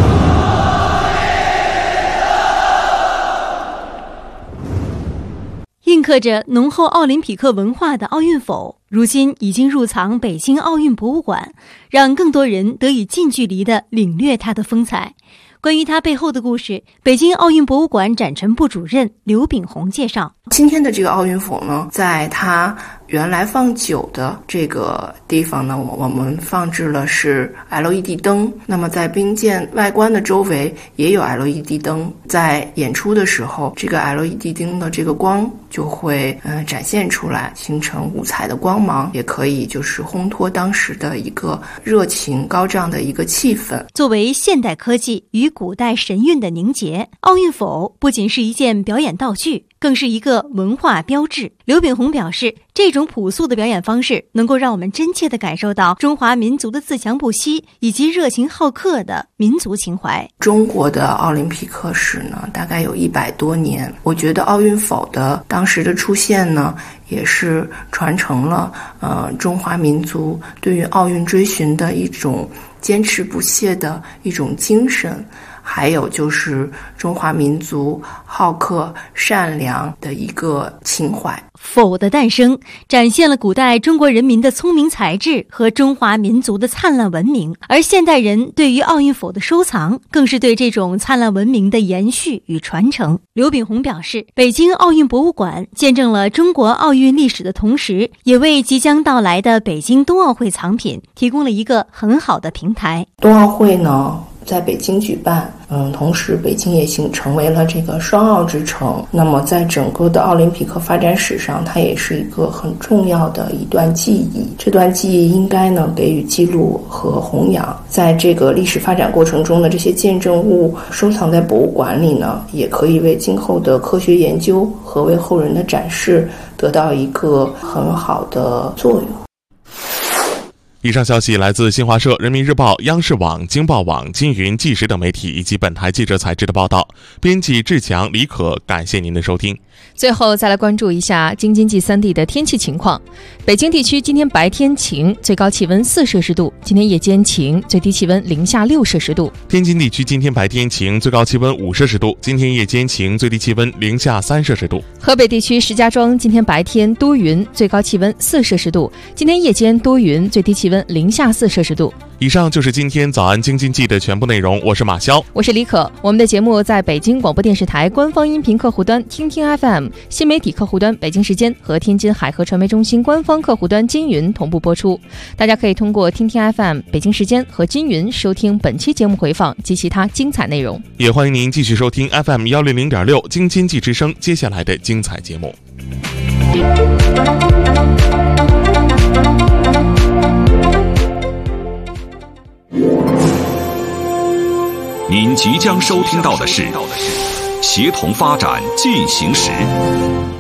印刻着浓厚奥林匹克文化的奥运否，如今已经入藏北京奥运博物馆，让更多人得以近距离地领略它的风采。关于它背后的故事，北京奥运博物馆展陈部主任刘炳宏介绍： 今天的这个奥运否呢，在它原来放酒的这个地方呢，我我们放置了是 L E D 灯。那么在冰剑外观的周围也有 L E D 灯，在演出的时候，这个 L E D 灯的这个光就会嗯、呃、展现出来，形成五彩的光芒，也可以就是烘托当时的一个热情高涨的一个气氛。 作为现代科技与古代神韵的凝结，奥运否不仅是一件表演道具，更是一个文化标志。刘炳宏表示，这种朴素的表演方式能够让我们真切地感受到中华民族的自强不息以及热情好客的民族情怀。 中国的奥林匹克史呢，大概有一百多年。我觉得奥运否的当时的出现呢，也是传承了呃中华民族对于奥运追寻的一种坚持不懈的一种精神。还有就是中华民族好客善良的一个情怀。 否的诞生展现了古代中国人民的聪明才智和中华民族的灿烂文明，而现代人对于奥运否的收藏，更是对这种灿烂文明的延续与传承。刘炳宏表示，北京奥运博物馆见证了中国奥运历史的同时，也为即将到来的北京冬奥会藏品提供了一个很好的平台。 冬奥会呢在北京举办，嗯，同时北京也形成为了这个双奥之城。那么在整个的奥林匹克发展史上，它也是一个很重要的一段记忆。这段记忆应该呢给予记录和弘扬。在这个历史发展过程中的这些见证物收藏在博物馆里呢，也可以为今后的科学研究和为后人的展示得到一个很好的作用。 以上消息来自新华社、人民日报、央视网、京报网、金云、纪实等媒体以及本台记者采制的报道。编辑志强、李可，感谢您的收听。 最后再来关注一下京津冀三地的天气情况。北京地区今天白天晴，最高气温四摄氏度；今天夜间晴，最低气温零下六摄氏度。 天津地区今天白天晴，最高气温五摄氏度；今天夜间晴，最低气温零下三摄氏度。 河北地区石家庄今天白天多云，最高气温四摄氏度；今天夜间多云，最低气温零下四摄氏度。 以上就是今天早安京津冀的全部内容，我是马潇， 我是李可。我们的节目在北京广播电视台官方音频客户端听听 F M、 新媒体客户端北京时间和天津海河传媒中心官方客户端金云同步播出。大家可以通过听听 F M 北京时间和金云收听本期节目回放及其他精彩内容。 也欢迎您继续收听 F M 一零零点六京津冀之声接下来的精彩节目。 您即将收听到的是协同发展进行时。